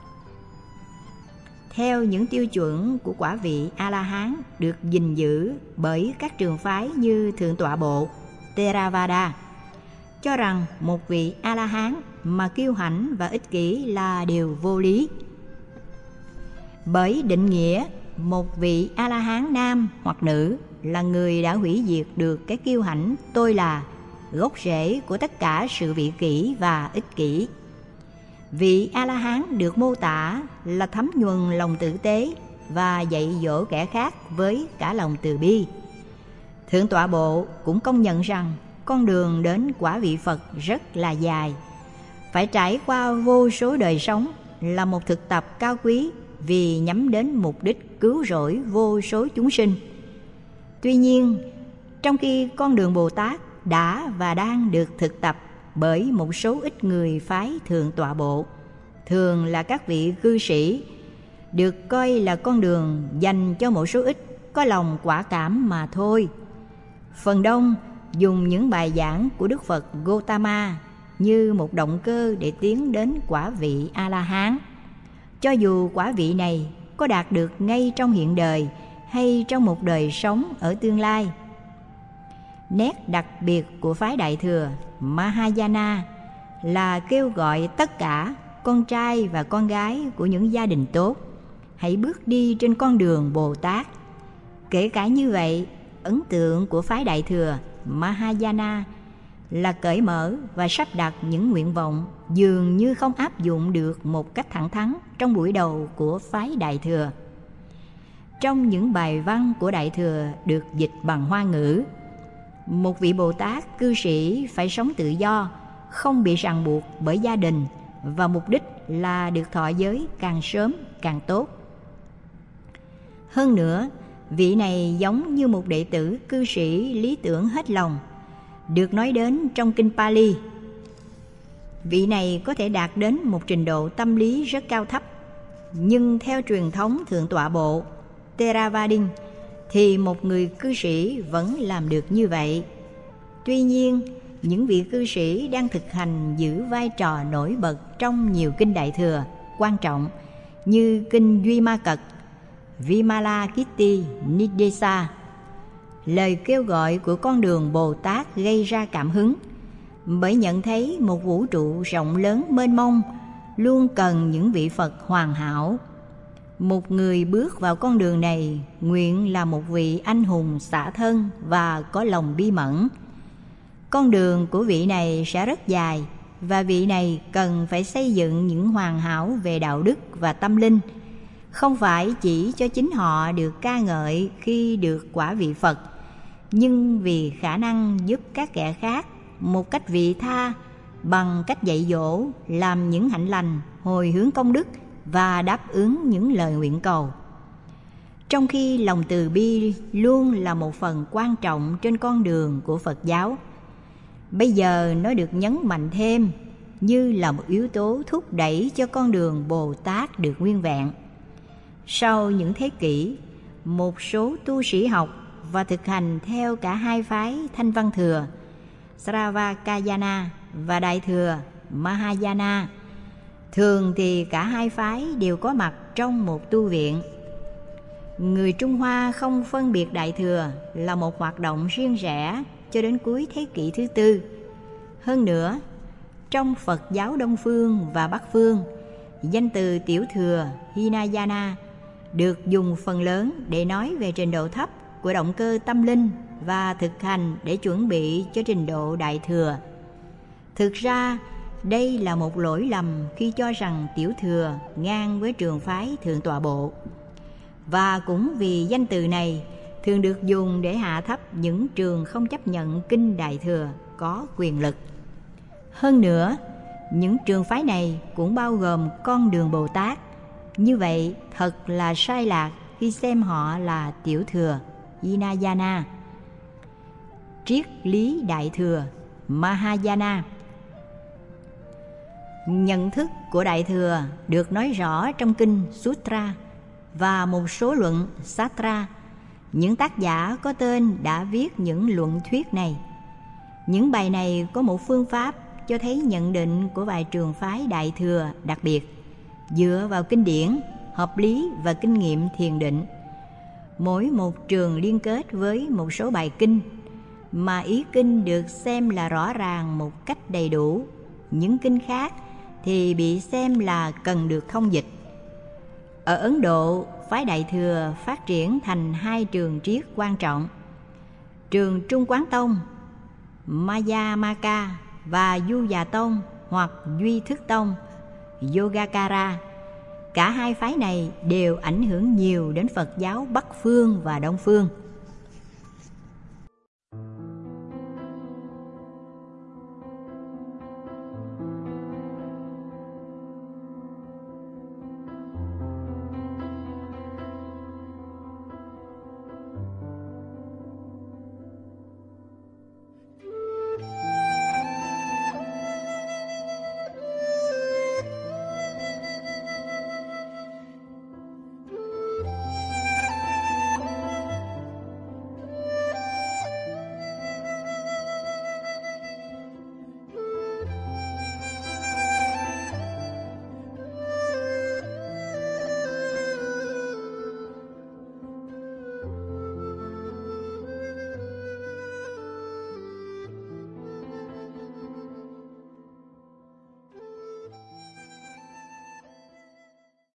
Theo những tiêu chuẩn của quả vị A-la-hán được gìn giữ bởi các trường phái như Thượng Tọa Bộ, Theravada, cho rằng một vị A-la-hán mà kiêu hãnh và ích kỷ là điều vô lý. Bởi định nghĩa, một vị A-la-hán nam hoặc nữ là người đã hủy diệt được cái kiêu hãnh tôi là, gốc rễ của tất cả sự vị kỷ và ích kỷ. Vị A-la-hán được mô tả là thấm nhuần lòng tử tế và dạy dỗ kẻ khác với cả lòng từ bi. Thượng Tọa Bộ cũng công nhận rằng con đường đến quả vị Phật rất là dài, phải trải qua vô số đời sống, là một thực tập cao quý vì nhắm đến mục đích cứu rỗi vô số chúng sinh. Tuy nhiên, trong khi con đường Bồ Tát đã và đang được thực tập bởi một số ít người phái Thượng Tọa Bộ, thường là các vị cư sĩ, được coi là con đường dành cho một số ít có lòng quả cảm mà thôi. Phần đông dùng những bài giảng của Đức Phật Gotama như một động cơ để tiến đến quả vị A-la-hán, cho dù quả vị này có đạt được ngay trong hiện đời hay trong một đời sống ở tương lai. Nét đặc biệt của phái Đại Thừa Mahayana là kêu gọi tất cả con trai và con gái của những gia đình tốt hãy bước đi trên con đường Bồ Tát. Kể cả như vậy, ấn tượng của phái Đại Thừa Mahayana là cởi mở và sắp đặt những nguyện vọng dường như không áp dụng được một cách thẳng thắn trong buổi đầu của phái Đại Thừa. Trong những bài văn của Đại Thừa được dịch bằng Hoa ngữ, một vị Bồ Tát cư sĩ phải sống tự do, không bị ràng buộc bởi gia đình, và mục đích là được thọ giới càng sớm càng tốt. Hơn nữa, vị này giống như một đệ tử cư sĩ lý tưởng hết lòng, được nói đến trong kinh Pali. Vị này có thể đạt đến một trình độ tâm lý rất cao thấp, nhưng theo truyền thống Thượng Tọa Bộ Theravadin thì một người cư sĩ vẫn làm được như vậy. Tuy nhiên, những vị cư sĩ đang thực hành giữ vai trò nổi bật trong nhiều kinh Đại Thừa quan trọng như kinh Duy Ma Cật, Vimalakirti Nidesa. Lời kêu gọi của con đường Bồ Tát gây ra cảm hứng, bởi nhận thấy một vũ trụ rộng lớn mênh mông luôn cần những vị Phật hoàn hảo. Một người bước vào con đường này nguyện là một vị anh hùng xả thân và có lòng bi mẫn. Con đường của vị này sẽ rất dài, và vị này cần phải xây dựng những hoàn hảo về đạo đức và tâm linh, không phải chỉ cho chính họ được ca ngợi khi được quả vị Phật, nhưng vì khả năng giúp các kẻ khác một cách vị tha bằng cách dạy dỗ, làm những hạnh lành, hồi hướng công đức và đáp ứng những lời nguyện cầu. Trong khi lòng từ bi luôn là một phần quan trọng trên con đường của Phật giáo, bây giờ nó được nhấn mạnh thêm như là một yếu tố thúc đẩy cho con đường Bồ Tát được nguyên vẹn. Sau những thế kỷ, một số tu sĩ học và thực hành theo cả hai phái Thanh Văn Thừa Sravakayana và Đại Thừa Mahayana, thường thì cả hai phái đều có mặt trong một tu viện. Người Trung Hoa không phân biệt Đại Thừa là một hoạt động riêng rẽ cho đến cuối thế kỷ thứ tư. Hơn nữa, trong Phật giáo Đông Phương và Bắc Phương, danh từ Tiểu Thừa Hinayana được dùng phần lớn để nói về trình độ thấp của động cơ tâm linh và thực hành để chuẩn bị cho trình độ Đại Thừa. Thực ra, Đây là một lỗi lầm khi cho rằng Tiểu Thừa ngang với trường phái Thượng Tọa Bộ. Và cũng vì danh từ này thường được dùng để hạ thấp những trường không chấp nhận kinh Đại Thừa có quyền lực. Hơn nữa, những trường phái này cũng bao gồm con đường Bồ Tát. Như vậy thật là sai lạc khi xem họ là Tiểu Thừa, Hinayana. Triết lý Đại Thừa, Mahayana. Nhận thức của Đại Thừa được nói rõ trong kinh Sutra và một số luận Satra. Những tác giả có tên đã viết những luận thuyết này. Những bài này có một phương pháp cho thấy nhận định của vài trường phái Đại Thừa đặc biệt, dựa vào kinh điển, hợp lý và kinh nghiệm thiền định. Mỗi một trường liên kết với một số bài kinh, mà ý kinh được xem là rõ ràng một cách đầy đủ. Những kinh khác thì bị xem là cần được thông dịch. Ở Ấn Độ, phái Đại Thừa phát triển thành hai trường triết quan trọng: trường Trung Quán Tông, Mayamaka, và Du Già Tông hoặc Duy Thức Tông, Yogacara. Cả hai phái này đều ảnh hưởng nhiều đến Phật giáo Bắc Phương và Đông Phương.